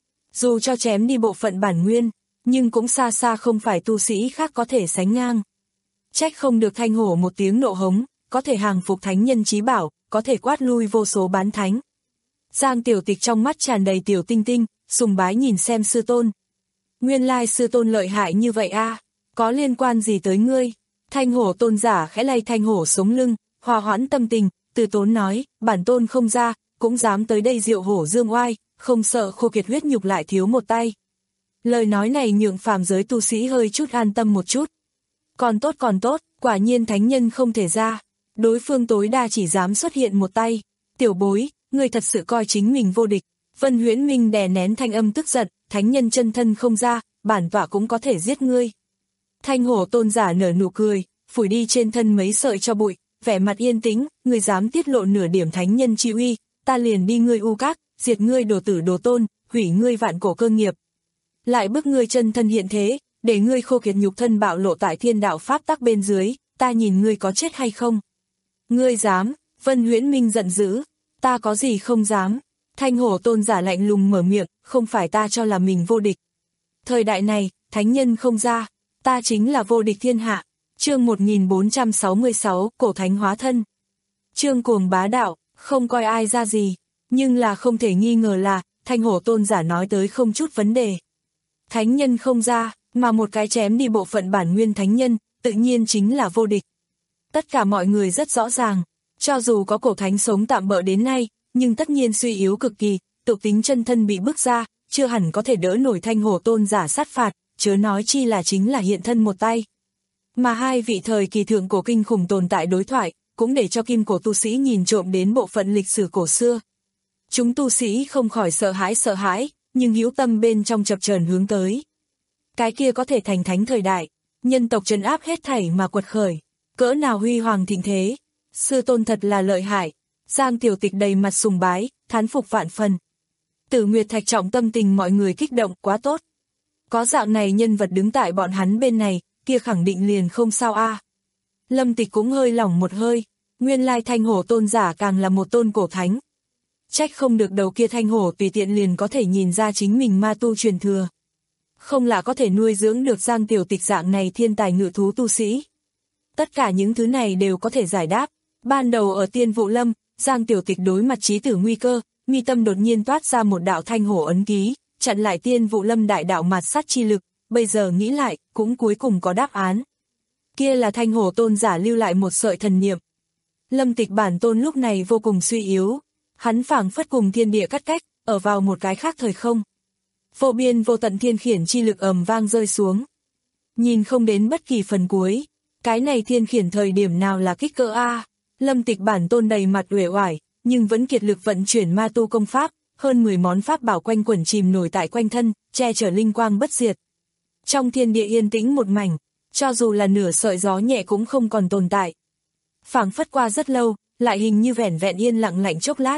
Dù cho chém đi bộ phận bản nguyên, nhưng cũng xa xa không phải tu sĩ khác có thể sánh ngang. Trách không được Thanh Hổ một tiếng nộ hống, có thể hàng phục thánh nhân chí bảo, có thể quát lui vô số bán thánh. Giang Tiểu Tịch trong mắt tràn đầy tiểu tinh tinh, sùng bái nhìn xem sư tôn. Nguyên lai sư tôn lợi hại như vậy a, có liên quan gì tới ngươi? Thanh Hổ tôn giả khẽ lay Thanh Hổ sống lưng, hòa hoãn tâm tình, từ tốn nói, bản tôn không ra, cũng dám tới đây diệu hổ dương oai, không sợ khô kiệt huyết nhục lại thiếu một tay. Lời nói này nhượng phàm giới tu sĩ hơi chút an tâm một chút. Còn tốt còn tốt, quả nhiên thánh nhân không thể ra. Đối phương tối đa chỉ dám xuất hiện một tay. Tiểu bối, người thật sự coi chính mình vô địch. Vân Huyễn Minh đè nén thanh âm tức giận, thánh nhân chân thân không ra, bản tọa cũng có thể giết ngươi. Thanh Hổ tôn giả nở nụ cười, phủi đi trên thân mấy sợi cho bụi, vẻ mặt yên tĩnh, ngươi dám tiết lộ nửa điểm thánh nhân chi uy, ta liền đi ngươi u các, diệt ngươi đồ tử đồ tôn, hủy ngươi vạn cổ cơ nghiệp. Lại bức ngươi chân thân hiện thế, để ngươi khô kiệt nhục thân bạo lộ tại thiên đạo pháp tắc bên dưới, ta nhìn ngươi có chết hay không. Ngươi dám? Vân Huyễn Minh giận dữ, ta có gì không dám. Thanh Hổ tôn giả lạnh lùng mở miệng, không phải ta cho là mình vô địch, Thời đại này, thánh nhân không ra, ta chính là vô địch thiên hạ. Chương một nghìn bốn trăm sáu mươi sáu, cổ thánh hóa thân. Chương cuồng bá đạo, không coi ai ra gì, nhưng là không thể nghi ngờ là, Thanh Hổ tôn giả nói tới không chút vấn đề. Thánh nhân không ra, mà một cái chém đi bộ phận bản nguyên thánh nhân, tự nhiên chính là vô địch. Tất cả mọi người rất rõ ràng, cho dù có cổ thánh sống tạm bợ đến nay, nhưng tất nhiên suy yếu cực kỳ, tục tính chân thân bị bức ra, chưa hẳn có thể đỡ nổi Thanh Hổ tôn giả sát phạt, chớ nói chi là chính là hiện thân một tay. Mà hai vị thời kỳ thượng cổ kinh khủng tồn tại đối thoại, cũng để cho kim cổ tu sĩ nhìn trộm đến bộ phận lịch sử cổ xưa. Chúng tu sĩ không khỏi sợ hãi sợ hãi, nhưng hữu tâm bên trong chập chờn hướng tới. Cái kia có thể thành thánh thời đại, nhân tộc trấn áp hết thảy mà quật khởi, cỡ nào huy hoàng thịnh thế, sư tôn thật là lợi hại. Giang Tiểu Tịch đầy mặt sùng bái, thán phục vạn phần. Tử Nguyệt Thạch trọng tâm tình mọi người kích động, quá tốt. Có dạng này nhân vật đứng tại bọn hắn bên này, kia khẳng định liền không sao a. À. Lâm Tịch cũng hơi lỏng một hơi, nguyên lai Thanh Hổ tôn giả càng là một tôn cổ thánh. Trách không được đầu kia Thanh Hổ tùy tiện liền có thể nhìn ra chính mình ma tu truyền thừa. Không là có thể nuôi dưỡng được Giang Tiểu Tịch dạng này thiên tài ngự thú tu sĩ. Tất cả những thứ này đều có thể giải đáp. Ban đầu ở Tiên Vụ Lâm, Giang Tiểu Tịch đối mặt chí tử nguy cơ, mi tâm đột nhiên toát ra một đạo Thanh Hổ ấn ký, chặn lại Tiên Vụ Lâm đại đạo mạt sát chi lực, bây giờ nghĩ lại, cũng cuối cùng có đáp án. Kia là Thanh Hổ tôn giả lưu lại một sợi thần niệm. Lâm Tịch bản tôn lúc này vô cùng suy yếu, hắn phảng phất cùng thiên địa cắt cách, ở vào một cái khác thời không. Vô biên vô tận thiên khiển chi lực ầm vang rơi xuống. Nhìn không đến bất kỳ phần cuối, cái này thiên khiển thời điểm nào là kích cỡ a? Lâm Tịch bản tôn đầy mặt uể oải, nhưng vẫn kiệt lực vận chuyển ma tu công pháp, hơn mười món pháp bảo quanh quẩn chìm nổi tại quanh thân, che chở linh quang bất diệt. Trong thiên địa yên tĩnh một mảnh, cho dù là nửa sợi gió nhẹ cũng không còn tồn tại. Phảng phất qua rất lâu, lại hình như vẻn vẹn yên lặng lạnh chốc lát.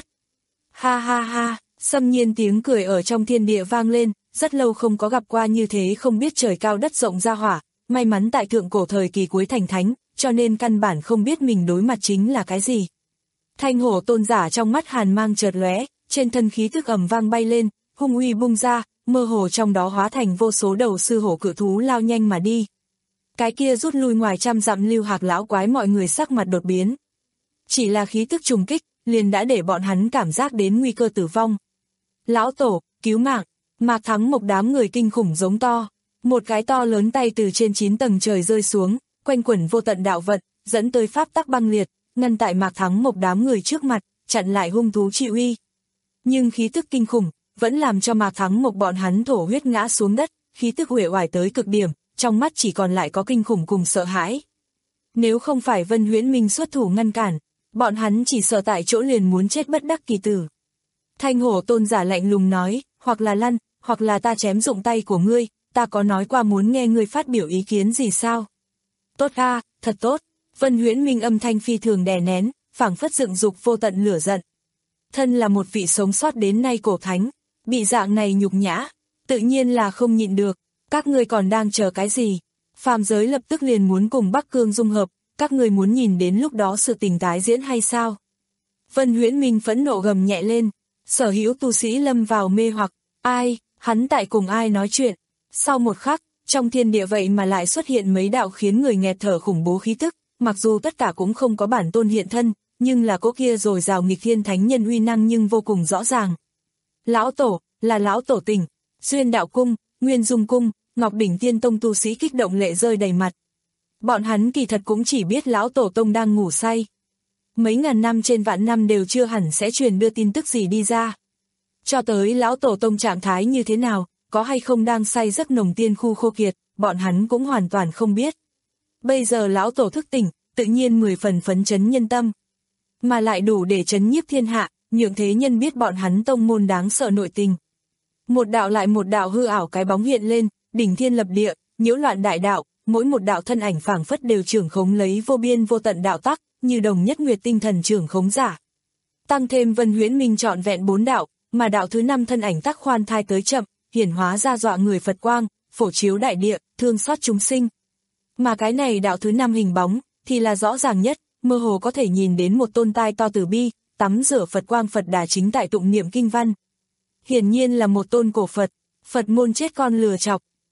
Ha ha ha, xâm nhiên tiếng cười ở trong thiên địa vang lên, rất lâu không có gặp qua như thế không biết trời cao đất rộng ra hỏa, may mắn tại thượng cổ thời kỳ cuối thành thánh, cho nên căn bản không biết mình đối mặt chính là cái gì. Thanh Hổ tôn giả trong mắt hàn mang chợt lóe, trên thân khí tức ầm vang bay lên, hung uy bung ra, mơ hồ trong đó hóa thành vô số đầu sư hổ cự thú lao nhanh mà đi. Cái kia rút lui ngoài trăm dặm Lưu Hạc lão quái mọi người sắc mặt đột biến. Chỉ là khí tức trùng kích, liền đã để bọn hắn cảm giác đến nguy cơ tử vong. Lão tổ, cứu mạng, Mạc Thắng một đám người kinh khủng giống to, một cái to lớn tay từ trên chín tầng trời rơi xuống, quanh quẩn vô tận đạo vận, dẫn tới pháp tắc băng liệt, ngăn tại Mạc Thắng một đám người trước mặt, chặn lại hung thú trị uy. Nhưng khí tức kinh khủng, vẫn làm cho Mạc Thắng một bọn hắn thổ huyết ngã xuống đất, khí tức uể oải tới cực điểm, trong mắt chỉ còn lại có kinh khủng cùng sợ hãi. Nếu không phải Vân Huyễn Minh xuất thủ ngăn cản, bọn hắn chỉ sợ tại chỗ liền muốn chết bất đắc kỳ tử. Thanh Hổ tôn giả lạnh lùng nói, hoặc là lăn, hoặc là ta chém dụng tay của ngươi, ta có nói qua muốn nghe ngươi phát biểu ý kiến gì sao? Tốt a, thật tốt. Vân Huyễn Minh âm thanh phi thường đè nén, phảng phất dựng dục vô tận lửa giận. Thân là một vị sống sót đến nay cổ thánh, bị dạng này nhục nhã, tự nhiên là không nhịn được. Các ngươi còn đang chờ cái gì? Phàm giới lập tức liền muốn cùng Bắc Cương dung hợp, các ngươi muốn nhìn đến lúc đó sự tình tái diễn hay sao? Vân Huyễn Minh phẫn nộ gầm nhẹ lên, sở hữu tu sĩ lâm vào mê hoặc, ai, hắn tại cùng ai nói chuyện? Sau một khắc, trong thiên địa vậy mà lại xuất hiện mấy đạo khiến người nghẹt thở khủng bố khí tức, mặc dù tất cả cũng không có bản tôn hiện thân, nhưng là cỗ kia rồi rào nghịch thiên thánh nhân uy năng nhưng vô cùng rõ ràng. Lão tổ, là lão tổ tình, Xuyên Đạo Cung, Nguyên Dung Cung, Ngọc Đỉnh Tiên Tông tu sĩ kích động lệ rơi đầy mặt. Bọn hắn kỳ thật cũng chỉ biết lão tổ tông đang ngủ say. Mấy ngàn năm trên vạn năm đều chưa hẳn sẽ truyền đưa tin tức gì đi ra. Cho tới lão tổ tông trạng thái như thế nào, có hay không đang say giấc nồng tiên khu khô kiệt, bọn hắn cũng hoàn toàn không biết. Bây giờ lão tổ thức tỉnh, tự nhiên mười phần phấn chấn nhân tâm. Mà lại đủ để chấn nhiếp thiên hạ, nhượng thế nhân biết bọn hắn tông môn đáng sợ nội tình. Một đạo lại một đạo hư ảo cái bóng hiện lên, đỉnh thiên lập địa, nhiễu loạn đại đạo, mỗi một đạo thân ảnh phảng phất đều trưởng khống lấy vô biên vô tận đạo tắc, như đồng nhất nguyệt tinh thần trưởng khống giả. Tăng thêm Vân Huyễn Minh trọn vẹn bốn đạo, mà đạo thứ năm thân ảnh tắc khoan thai tới chậm, hiển hóa ra dọa người Phật quang, phổ chiếu đại địa, thương xót chúng sinh. Mà cái này đạo thứ năm hình bóng, thì là rõ ràng nhất, mơ hồ có thể nhìn đến một tôn tai to từ bi, tắm rửa Phật quang Phật Đà chính tại tụng niệm kinh văn. Hiển nhiên là một tôn cổ Phật, Phật môn chết con lừa chọc,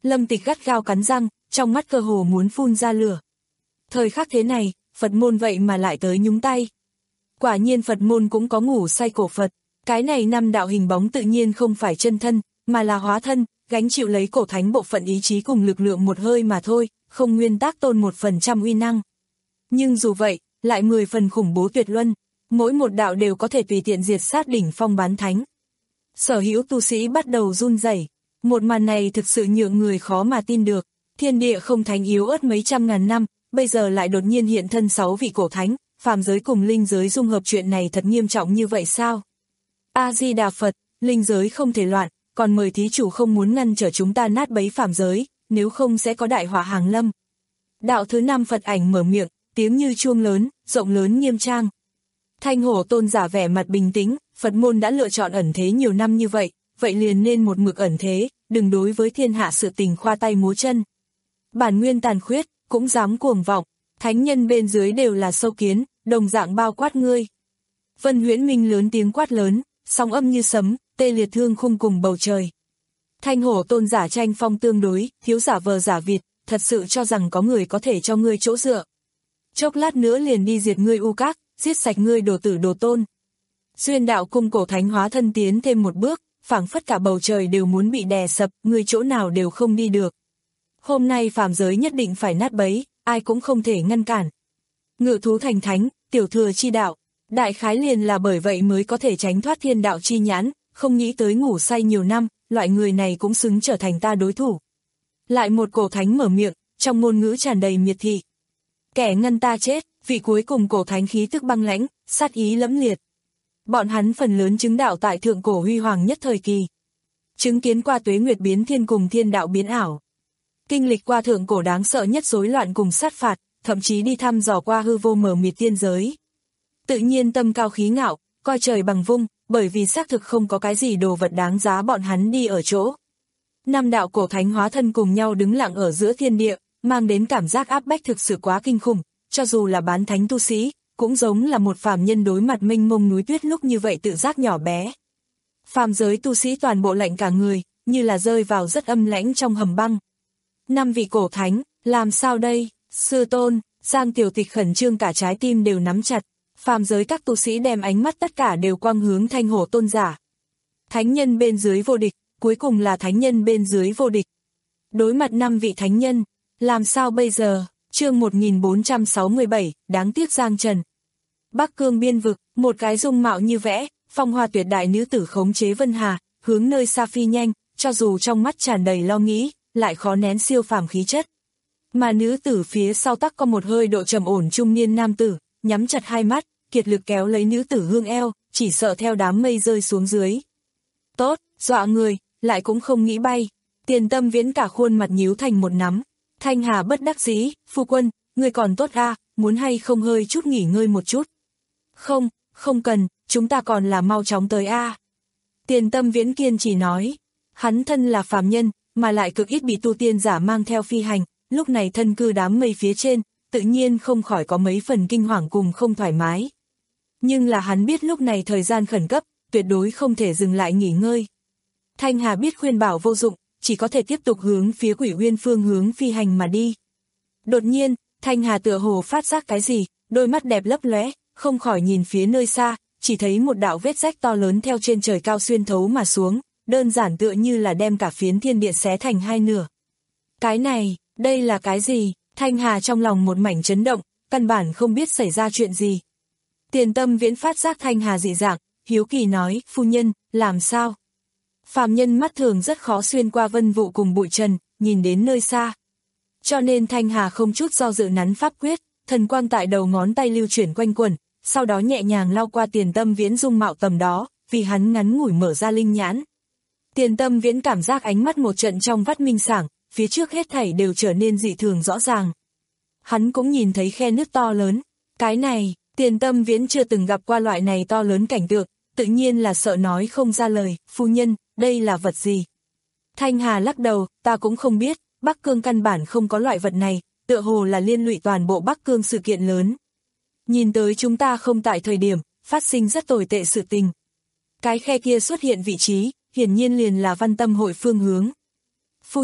Lâm Tịch gắt gao cắn răng, trong mắt cơ hồ muốn phun ra lửa. Thời khắc thế này, Phật môn vậy mà lại tới nhúng tay. Quả nhiên Phật môn cũng có ngủ say cổ Phật, cái này năm đạo hình bóng tự nhiên không phải chân thân, mà là hóa thân, gánh chịu lấy cổ thánh bộ phận ý chí cùng lực lượng một hơi mà thôi, không nguyên tác tôn một phần trăm uy năng. Nhưng dù vậy, lại mười phần khủng bố tuyệt luân, mỗi một đạo đều có thể tùy tiện diệt sát đỉnh phong bán thánh. Sở hữu tu sĩ bắt đầu run rẩy, một màn này thực sự nhượng người khó mà tin được, thiên địa không thánh yếu ớt mấy trăm ngàn năm, bây giờ lại đột nhiên hiện thân sáu vị cổ thánh, phàm giới cùng linh giới dung hợp, chuyện này thật nghiêm trọng như vậy sao? A-di-đà Phật, linh giới không thể loạn, còn mời thí chủ không muốn ngăn trở chúng ta nát bấy phàm giới, nếu không sẽ có đại họa hàng lâm. Đạo thứ năm Phật ảnh mở miệng, tiếng như chuông lớn, rộng lớn nghiêm trang. Thanh Hổ tôn giả vẻ mặt bình tĩnh, Phật môn đã lựa chọn ẩn thế nhiều năm như vậy, vậy liền nên một mực ẩn thế, đừng đối với thiên hạ sự tình khoa tay múa chân. Bản nguyên tàn khuyết, cũng dám cuồng vọng, thánh nhân bên dưới đều là sâu kiến, đồng dạng bao quát ngươi. Vân Huyễn Minh lớn tiếng quát lớn, sóng âm như sấm, tê liệt thương khung cùng bầu trời. Thanh Hổ tôn giả tranh phong tương đối, thiếu giả vờ giả vịt, thật sự cho rằng có người có thể cho ngươi chỗ dựa. Chốc lát nữa liền đi diệt ngươi u các, giết sạch ngươi đồ tử đồ tôn. Duyên đạo cung cổ thánh hóa thân tiến thêm một bước, phảng phất cả bầu trời đều muốn bị đè sập, ngươi chỗ nào đều không đi được. Hôm nay phàm giới nhất định phải nát bấy, ai cũng không thể ngăn cản. Ngự thú thành thánh, tiểu thừa chi đạo, đại khái liền là bởi vậy mới có thể tránh thoát thiên đạo chi nhãn, không nghĩ tới ngủ say nhiều năm, loại người này cũng xứng trở thành ta đối thủ. Lại một cổ thánh mở miệng, trong ngôn ngữ tràn đầy miệt thị. Kẻ ngăn ta chết, vị cuối cùng cổ thánh khí tức băng lãnh, sát ý lẫm liệt. Bọn hắn phần lớn chứng đạo tại thượng cổ huy hoàng nhất thời kỳ. Chứng kiến qua tuế nguyệt biến thiên cùng thiên đạo biến ảo. Kinh lịch qua thượng cổ đáng sợ nhất rối loạn cùng sát phạt, thậm chí đi thăm dò qua hư vô mờ mịt tiên giới. Tự nhiên tâm cao khí ngạo, coi trời bằng vung, bởi vì xác thực không có cái gì đồ vật đáng giá bọn hắn đi ở chỗ. Năm đạo cổ thánh hóa thân cùng nhau đứng lặng ở giữa thiên địa, mang đến cảm giác áp bách thực sự quá kinh khủng, cho dù là bán thánh tu sĩ, cũng giống là một phàm nhân đối mặt mênh mông núi tuyết lúc như vậy tự giác nhỏ bé. Phàm giới tu sĩ toàn bộ lạnh cả người, như là rơi vào rất âm lãnh trong hầm băng. Năm vị cổ thánh, làm sao đây? Sư tôn, Giang Tiểu Tịch khẩn trương cả trái tim đều nắm chặt, phàm giới các tu sĩ đem ánh mắt tất cả đều quang hướng Thanh Hổ tôn giả. Thánh nhân bên dưới vô địch, cuối cùng là thánh nhân bên dưới vô địch. Đối mặt năm vị thánh nhân, làm sao bây giờ? Chương một nghìn bốn trăm sáu mươi bảy, đáng tiếc Giang Trần. Bắc Cương biên vực, một cái dung mạo như vẽ, phong hoa tuyệt đại nữ tử khống chế Vân Hà, hướng nơi xa phi nhanh, cho dù trong mắt tràn đầy lo nghĩ, lại khó nén siêu phàm khí chất. Mà nữ tử phía sau tắc có một hơi độ trầm ổn trung niên nam tử, nhắm chặt hai mắt, kiệt lực kéo lấy nữ tử hương eo, chỉ sợ theo đám mây rơi xuống dưới. Tốt, dọa người, lại cũng không nghĩ bay. Tiền Tâm Viễn cả khuôn mặt nhíu thành một nắm. Thanh Hà bất đắc dĩ, phu quân, người còn tốt a, à, muốn hay không hơi chút nghỉ ngơi một chút. Không, không cần, chúng ta còn là mau chóng tới a. À. Tiền Tâm Viễn kiên chỉ nói, hắn thân là phàm nhân, mà lại cực ít bị tu tiên giả mang theo phi hành, lúc này thân cư đám mây phía trên, tự nhiên không khỏi có mấy phần kinh hoàng cùng không thoải mái. Nhưng là hắn biết lúc này thời gian khẩn cấp, tuyệt đối không thể dừng lại nghỉ ngơi. Thanh Hà biết khuyên bảo vô dụng, chỉ có thể tiếp tục hướng phía Quỷ Uyên phương hướng phi hành mà đi. Đột nhiên, Thanh Hà tựa hồ phát giác cái gì, đôi mắt đẹp lấp lóe, không khỏi nhìn phía nơi xa, chỉ thấy một đạo vết rách to lớn theo trên trời cao xuyên thấu mà xuống, đơn giản tựa như là đem cả phiến thiên địa xé thành hai nửa. Cái này, đây là cái gì? Thanh Hà trong lòng một mảnh chấn động, căn bản không biết xảy ra chuyện gì. Tiền Tâm Viễn phát giác Thanh Hà dị dạng, hiếu kỳ nói, phu nhân, làm sao? Phàm nhân mắt thường rất khó xuyên qua vân vụ cùng bụi trần, nhìn đến nơi xa. Cho nên Thanh Hà không chút do dự nắn pháp quyết, thần quang tại đầu ngón tay lưu chuyển quanh quẩn, sau đó nhẹ nhàng lao qua Tiền Tâm Viễn dung mạo tầm đó, vì hắn ngắn ngủi mở ra linh nhãn. Tiền Tâm Viễn cảm giác ánh mắt một trận trong vắt minh sảng, phía trước hết thảy đều trở nên dị thường rõ ràng. Hắn cũng nhìn thấy khe nứt to lớn, cái này, Tiền Tâm Viễn chưa từng gặp qua loại này to lớn cảnh tượng, tự nhiên là sợ nói không ra lời, phu nhân, đây là vật gì? Thanh Hà lắc đầu, ta cũng không biết, Bắc Cương căn bản không có loại vật này, tựa hồ là liên lụy toàn bộ Bắc Cương sự kiện lớn. Nhìn tới chúng ta không tại thời điểm, phát sinh rất tồi tệ sự tình. Cái khe kia xuất hiện vị trí, hiển nhiên liền là Văn Tâm hội phương hướng. Phu nhân,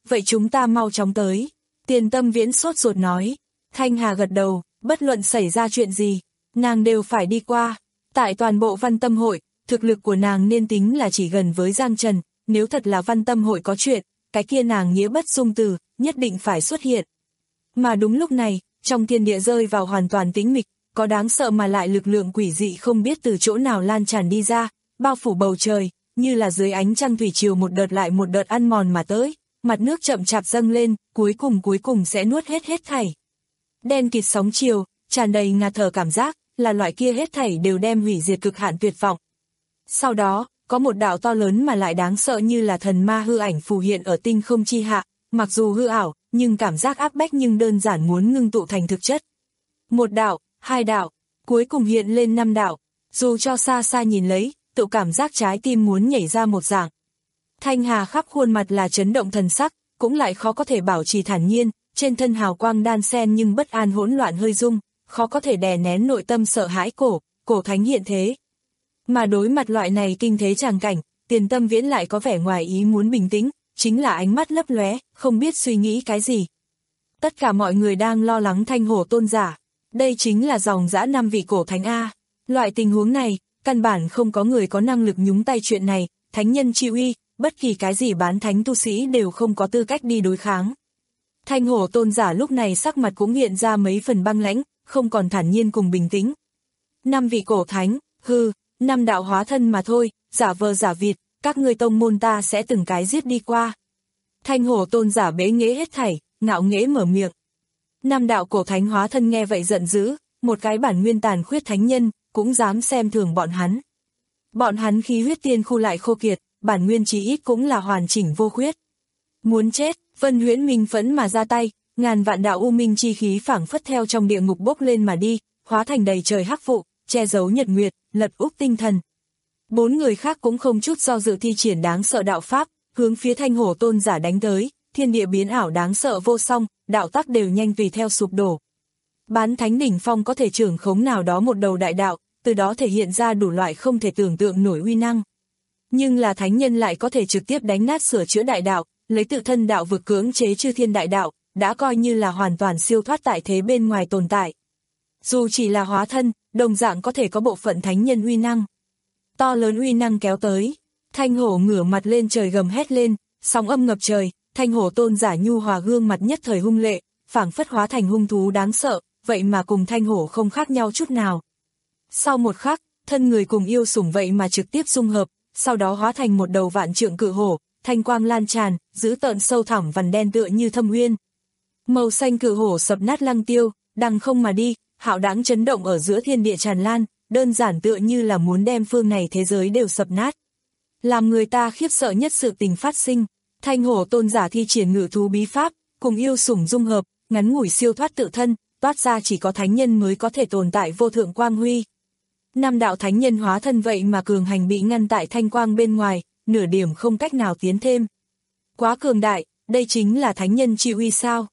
vậy chúng ta mau chóng tới. Tiền Tâm Viễn sốt ruột nói. Thanh Hà gật đầu, bất luận xảy ra chuyện gì, nàng đều phải đi qua. Tại toàn bộ Văn Tâm hội, thực lực của nàng nên tính là chỉ gần với Giang Trần, nếu thật là Văn Tâm hội có chuyện, cái kia nàng nghĩa bất dung từ, nhất định phải xuất hiện. Mà đúng lúc này, trong thiên địa rơi vào hoàn toàn tĩnh mịch, có đáng sợ mà lại lực lượng quỷ dị không biết từ chỗ nào lan tràn đi ra, bao phủ bầu trời, như là dưới ánh trăng thủy triều một đợt lại một đợt ăn mòn mà tới, mặt nước chậm chạp dâng lên, cuối cùng cuối cùng sẽ nuốt hết hết thảy. Đen kịt sóng chiều, tràn đầy ngạt thở cảm giác, là loại kia hết thảy đều đem hủy diệt cực hạn tuyệt vọng. Sau đó, có một đạo to lớn mà lại đáng sợ như là thần ma hư ảnh phù hiện ở tinh không chi hạ, mặc dù hư ảo, nhưng cảm giác áp bách nhưng đơn giản muốn ngưng tụ thành thực chất. Một đạo, hai đạo, cuối cùng hiện lên năm đạo, dù cho xa xa nhìn lấy, tự cảm giác trái tim muốn nhảy ra một dạng. Thanh Hà khắp khuôn mặt là chấn động thần sắc, cũng lại khó có thể bảo trì thản nhiên, trên thân hào quang đan xen nhưng bất an hỗn loạn hơi rung, khó có thể đè nén nội tâm sợ hãi cổ, cổ thánh hiện thế. Mà đối mặt loại này kinh thế tràng cảnh, Tiền Tâm Viễn lại có vẻ ngoài ý muốn bình tĩnh, chính là ánh mắt lấp lóe, không biết suy nghĩ cái gì. Tất cả mọi người đang lo lắng Thanh Hổ tôn giả, đây chính là dòng dã năm vị cổ thánh A. Loại tình huống này, căn bản không có người có năng lực nhúng tay chuyện này, thánh nhân chi uy, bất kỳ cái gì bán thánh tu sĩ đều không có tư cách đi đối kháng. Thanh Hổ tôn giả lúc này sắc mặt cũng hiện ra mấy phần băng lãnh, không còn thản nhiên cùng bình tĩnh. Năm vị cổ thánh, hư, năm đạo hóa thân mà thôi, giả vờ giả vịt, các ngươi tông môn ta sẽ từng cái giết đi qua. Thanh Hổ tôn giả bế nghễ hết thảy, ngạo nghễ mở miệng. Năm đạo cổ thánh hóa thân nghe vậy giận dữ, một cái bản nguyên tàn khuyết thánh nhân, cũng dám xem thường bọn hắn. Bọn hắn khí huyết tiên khu lại khô kiệt, bản nguyên chí ít cũng là hoàn chỉnh vô khuyết. Muốn chết, Vân Huyễn minh phẫn mà ra tay, ngàn vạn đạo u minh chi khí phảng phất theo trong địa ngục bốc lên mà đi, hóa thành đầy trời hắc vụ, che giấu nhật nguyệt, lật úp tinh thần. Bốn người khác cũng không chút do dự thi triển đáng sợ đạo pháp, hướng phía Thanh Hổ tôn giả đánh tới, thiên địa biến ảo đáng sợ vô song, đạo tắc đều nhanh tùy theo sụp đổ. Bán thánh đỉnh phong có thể trưởng khống nào đó một đầu đại đạo, từ đó thể hiện ra đủ loại không thể tưởng tượng nổi uy năng. Nhưng là thánh nhân lại có thể trực tiếp đánh nát sửa chữa đại đạo, lấy tự thân đạo vực cưỡng chế chư thiên đại đạo, đã coi như là hoàn toàn siêu thoát tại thế bên ngoài tồn tại. Dù chỉ là hóa thân, đồng dạng có thể có bộ phận thánh nhân uy năng. To lớn uy năng kéo tới, Thanh Hổ ngửa mặt lên trời gầm hét lên, sóng âm ngập trời, Thanh Hổ tôn giả nhu hòa gương mặt nhất thời hung lệ, phảng phất hóa thành hung thú đáng sợ, vậy mà cùng Thanh Hổ không khác nhau chút nào. Sau một khắc, thân người cùng yêu sủng vậy mà trực tiếp dung hợp, sau đó hóa thành một đầu vạn trượng cự hổ, thanh quang lan tràn, dữ tợn sâu thẳm vằn đen tựa như thâm uyên. Màu xanh cự hổ sập nát lăng tiêu, đằng không mà đi, hạo đãng chấn động ở giữa thiên địa tràn lan, đơn giản tựa như là muốn đem phương này thế giới đều sập nát. Làm người ta khiếp sợ nhất sự tình phát sinh, Thanh Hổ tôn giả thi triển ngự thú bí pháp, cùng yêu sủng dung hợp, ngắn ngủi siêu thoát tự thân, toát ra chỉ có thánh nhân mới có thể tồn tại vô thượng quang huy. Năm đạo thánh nhân hóa thân vậy mà cường hành bị ngăn tại thanh quang bên ngoài, nửa điểm không cách nào tiến thêm. Quá cường đại, đây chính là thánh nhân chi uy sao?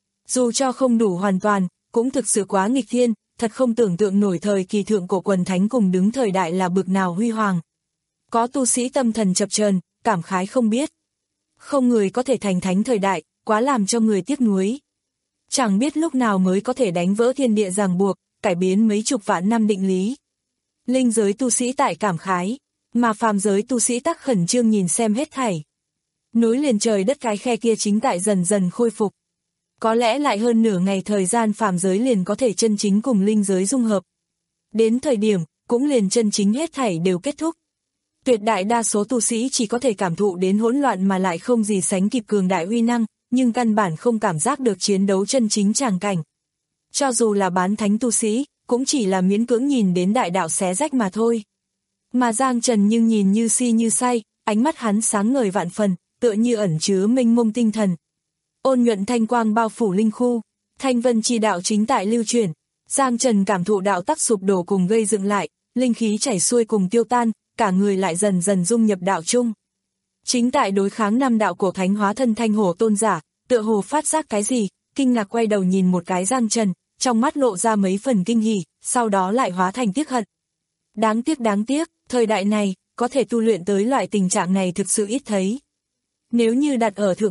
Dù cho không đủ hoàn toàn, cũng thực sự quá nghịch thiên, thật không tưởng tượng nổi thời kỳ thượng cổ quần thánh cùng đứng thời đại là bực nào huy hoàng. Có tu sĩ tâm thần chập chờn, cảm khái không biết. Không người có thể thành thánh thời đại, quá làm cho người tiếc nuối. Chẳng biết lúc nào mới có thể đánh vỡ thiên địa ràng buộc, cải biến mấy chục vạn năm định lý. Linh giới tu sĩ tại cảm khái, mà phàm giới tu sĩ tắc khẩn trương nhìn xem hết thảy. Nối liền trời đất cái khe kia chính tại dần dần khôi phục. Có lẽ lại hơn nửa ngày thời gian phàm giới liền có thể chân chính cùng linh giới dung hợp. Đến thời điểm, cũng liền chân chính hết thảy đều kết thúc. Tuyệt đại đa số tu sĩ chỉ có thể cảm thụ đến hỗn loạn mà lại không gì sánh kịp cường đại uy năng, nhưng căn bản không cảm giác được chiến đấu chân chính tràng cảnh. Cho dù là bán thánh tu sĩ, cũng chỉ là miễn cưỡng nhìn đến đại đạo xé rách mà thôi. Mà Giang Trần nhưng nhìn như si như say, ánh mắt hắn sáng ngời vạn phần, tựa như ẩn chứa mênh mông tinh thần. Ôn nhuận thanh quang bao phủ linh khu, thanh vân chi đạo chính tại lưu chuyển. Giang Trần cảm thụ đạo tắc sụp đổ cùng gây dựng lại, linh khí chảy xuôi cùng tiêu tan, cả người lại dần dần dung nhập đạo chung. Chính tại đối kháng năm đạo cổ thánh hóa thân Thanh Hổ tôn giả, tựa hồ phát giác cái gì, kinh ngạc quay đầu nhìn một cái Giang Trần, trong mắt lộ ra mấy phần kinh hỉ, sau đó lại hóa thành tiếc hận. Đáng tiếc đáng tiếc, thời đại này, có thể tu luyện tới loại tình trạng này thực sự ít thấy. Nếu như đặt ở thượng cổ,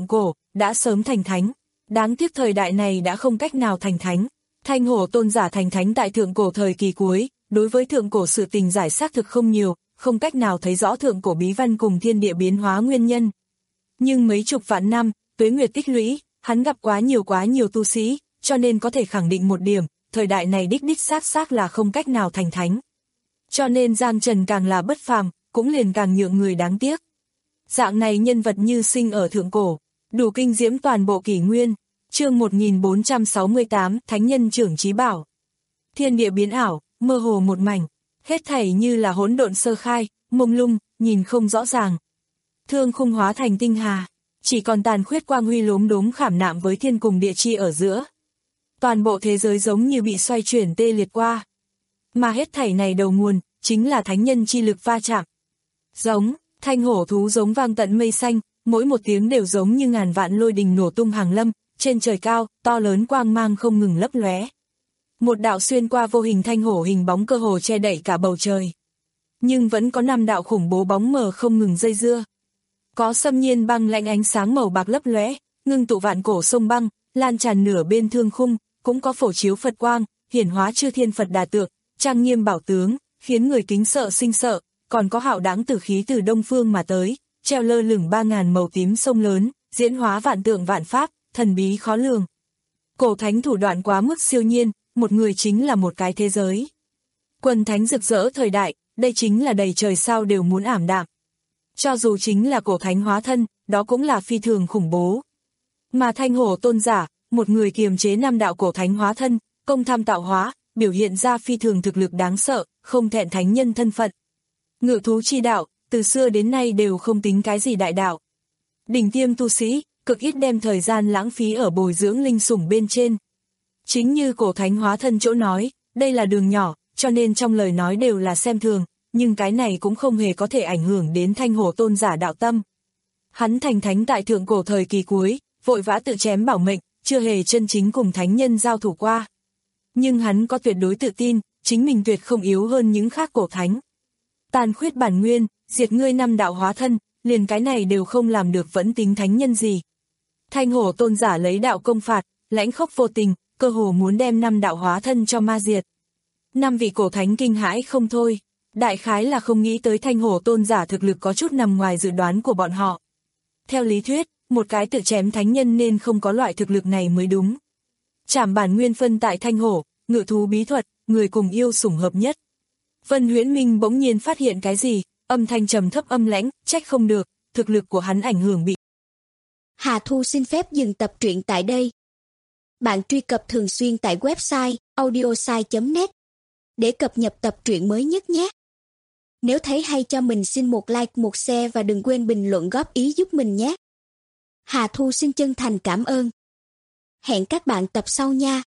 đã sớm thành thánh. Đáng tiếc thời đại này đã không cách nào thành thánh. Thanh Hổ tôn giả thành thánh tại thượng cổ thời kỳ cuối, đối với thượng cổ sự tình giải xác thực không nhiều, không cách nào thấy rõ thượng cổ bí văn cùng thiên địa biến hóa nguyên nhân. Nhưng mấy chục vạn năm, tuế nguyệt tích lũy, hắn gặp quá nhiều quá nhiều tu sĩ, cho nên có thể khẳng định một điểm, thời đại này đích đích xác xác là không cách nào thành thánh. Cho nên Giang Trần càng là bất phàm, cũng liền càng nhượng người đáng tiếc. Dạng này nhân vật như sinh ở thượng cổ, đủ kinh diễm toàn bộ kỷ nguyên. Chương một nghìn bốn trăm sáu mươi tám, Thánh nhân trưởng trí bảo. Thiên địa biến ảo, mơ hồ một mảnh, hết thảy như là hỗn độn sơ khai, mông lung, nhìn không rõ ràng. Thương khung hóa thành tinh hà, chỉ còn tàn khuyết quang huy lốm đốm khảm nạm với thiên cùng địa chi ở giữa. Toàn bộ thế giới giống như bị xoay chuyển tê liệt qua. Mà hết thảy này đầu nguồn, chính là thánh nhân chi lực va chạm. Giống, thanh hổ thú giống vang tận mây xanh, mỗi một tiếng đều giống như ngàn vạn lôi đình nổ tung hàng lâm, trên trời cao, to lớn quang mang không ngừng lấp lóe. Một đạo xuyên qua vô hình thanh hổ hình bóng cơ hồ che đậy cả bầu trời. Nhưng vẫn có năm đạo khủng bố bóng mờ không ngừng dây dưa. Có xâm nhiên băng lạnh ánh sáng màu bạc lấp lóe, ngưng tụ vạn cổ sông băng, lan tràn nửa bên thương khung, cũng có phổ chiếu Phật quang, hiển hóa chư thiên Phật Đà tượng, trang nghiêm bảo tướng, khiến người kính sợ sinh sợ, còn có hạo đáng tử khí từ đông phương mà tới, treo lơ lửng ba ngàn màu tím sông lớn, diễn hóa vạn tượng vạn pháp, thần bí khó lường. Cổ thánh thủ đoạn quá mức siêu nhiên, một người chính là một cái thế giới. Quần thánh rực rỡ thời đại, đây chính là đầy trời sao đều muốn ảm đạm. Cho dù chính là cổ thánh hóa thân, đó cũng là phi thường khủng bố. Mà thanh hổ tôn giả, một người kiềm chế năm đạo cổ thánh hóa thân, công tham tạo hóa, biểu hiện ra phi thường thực lực đáng sợ, không thẹn thánh nhân thân phận. Ngự thú chi đạo, từ xưa đến nay đều không tính cái gì đại đạo. Đỉnh tiêm tu sĩ, cực ít đem thời gian lãng phí ở bồi dưỡng linh sủng bên trên. Chính như cổ thánh hóa thân chỗ nói, đây là đường nhỏ, cho nên trong lời nói đều là xem thường, nhưng cái này cũng không hề có thể ảnh hưởng đến thanh hổ tôn giả đạo tâm. Hắn thành thánh tại thượng cổ thời kỳ cuối, vội vã tự chém bảo mệnh, chưa hề chân chính cùng thánh nhân giao thủ qua. Nhưng hắn có tuyệt đối tự tin, chính mình tuyệt không yếu hơn những khác cổ thánh. Tàn khuyết bản nguyên, diệt ngươi năm đạo hóa thân, liền cái này đều không làm được vẫn tính thánh nhân gì. Thanh hổ tôn giả lấy đạo công phạt, lãnh khốc vô tình, cơ hồ muốn đem năm đạo hóa thân cho ma diệt. Năm vị cổ thánh kinh hãi không thôi, đại khái là không nghĩ tới thanh hổ tôn giả thực lực có chút nằm ngoài dự đoán của bọn họ. Theo lý thuyết, một cái tự chém thánh nhân nên không có loại thực lực này mới đúng. Trảm bản nguyên phân tại thanh hổ, ngự thú bí thuật, người cùng yêu sủng hợp nhất. Vân Huyễn Minh bỗng nhiên phát hiện cái gì, âm thanh trầm thấp âm lãnh, trách không được, thực lực của hắn ảnh hưởng bị. Hà Thu xin phép dừng tập truyện tại đây. Bạn truy cập thường xuyên tại website audiosai chấm net để cập nhật tập truyện mới nhất nhé. Nếu thấy hay cho mình xin một like, một share và đừng quên bình luận góp ý giúp mình nhé. Hà Thu xin chân thành cảm ơn. Hẹn các bạn tập sau nha.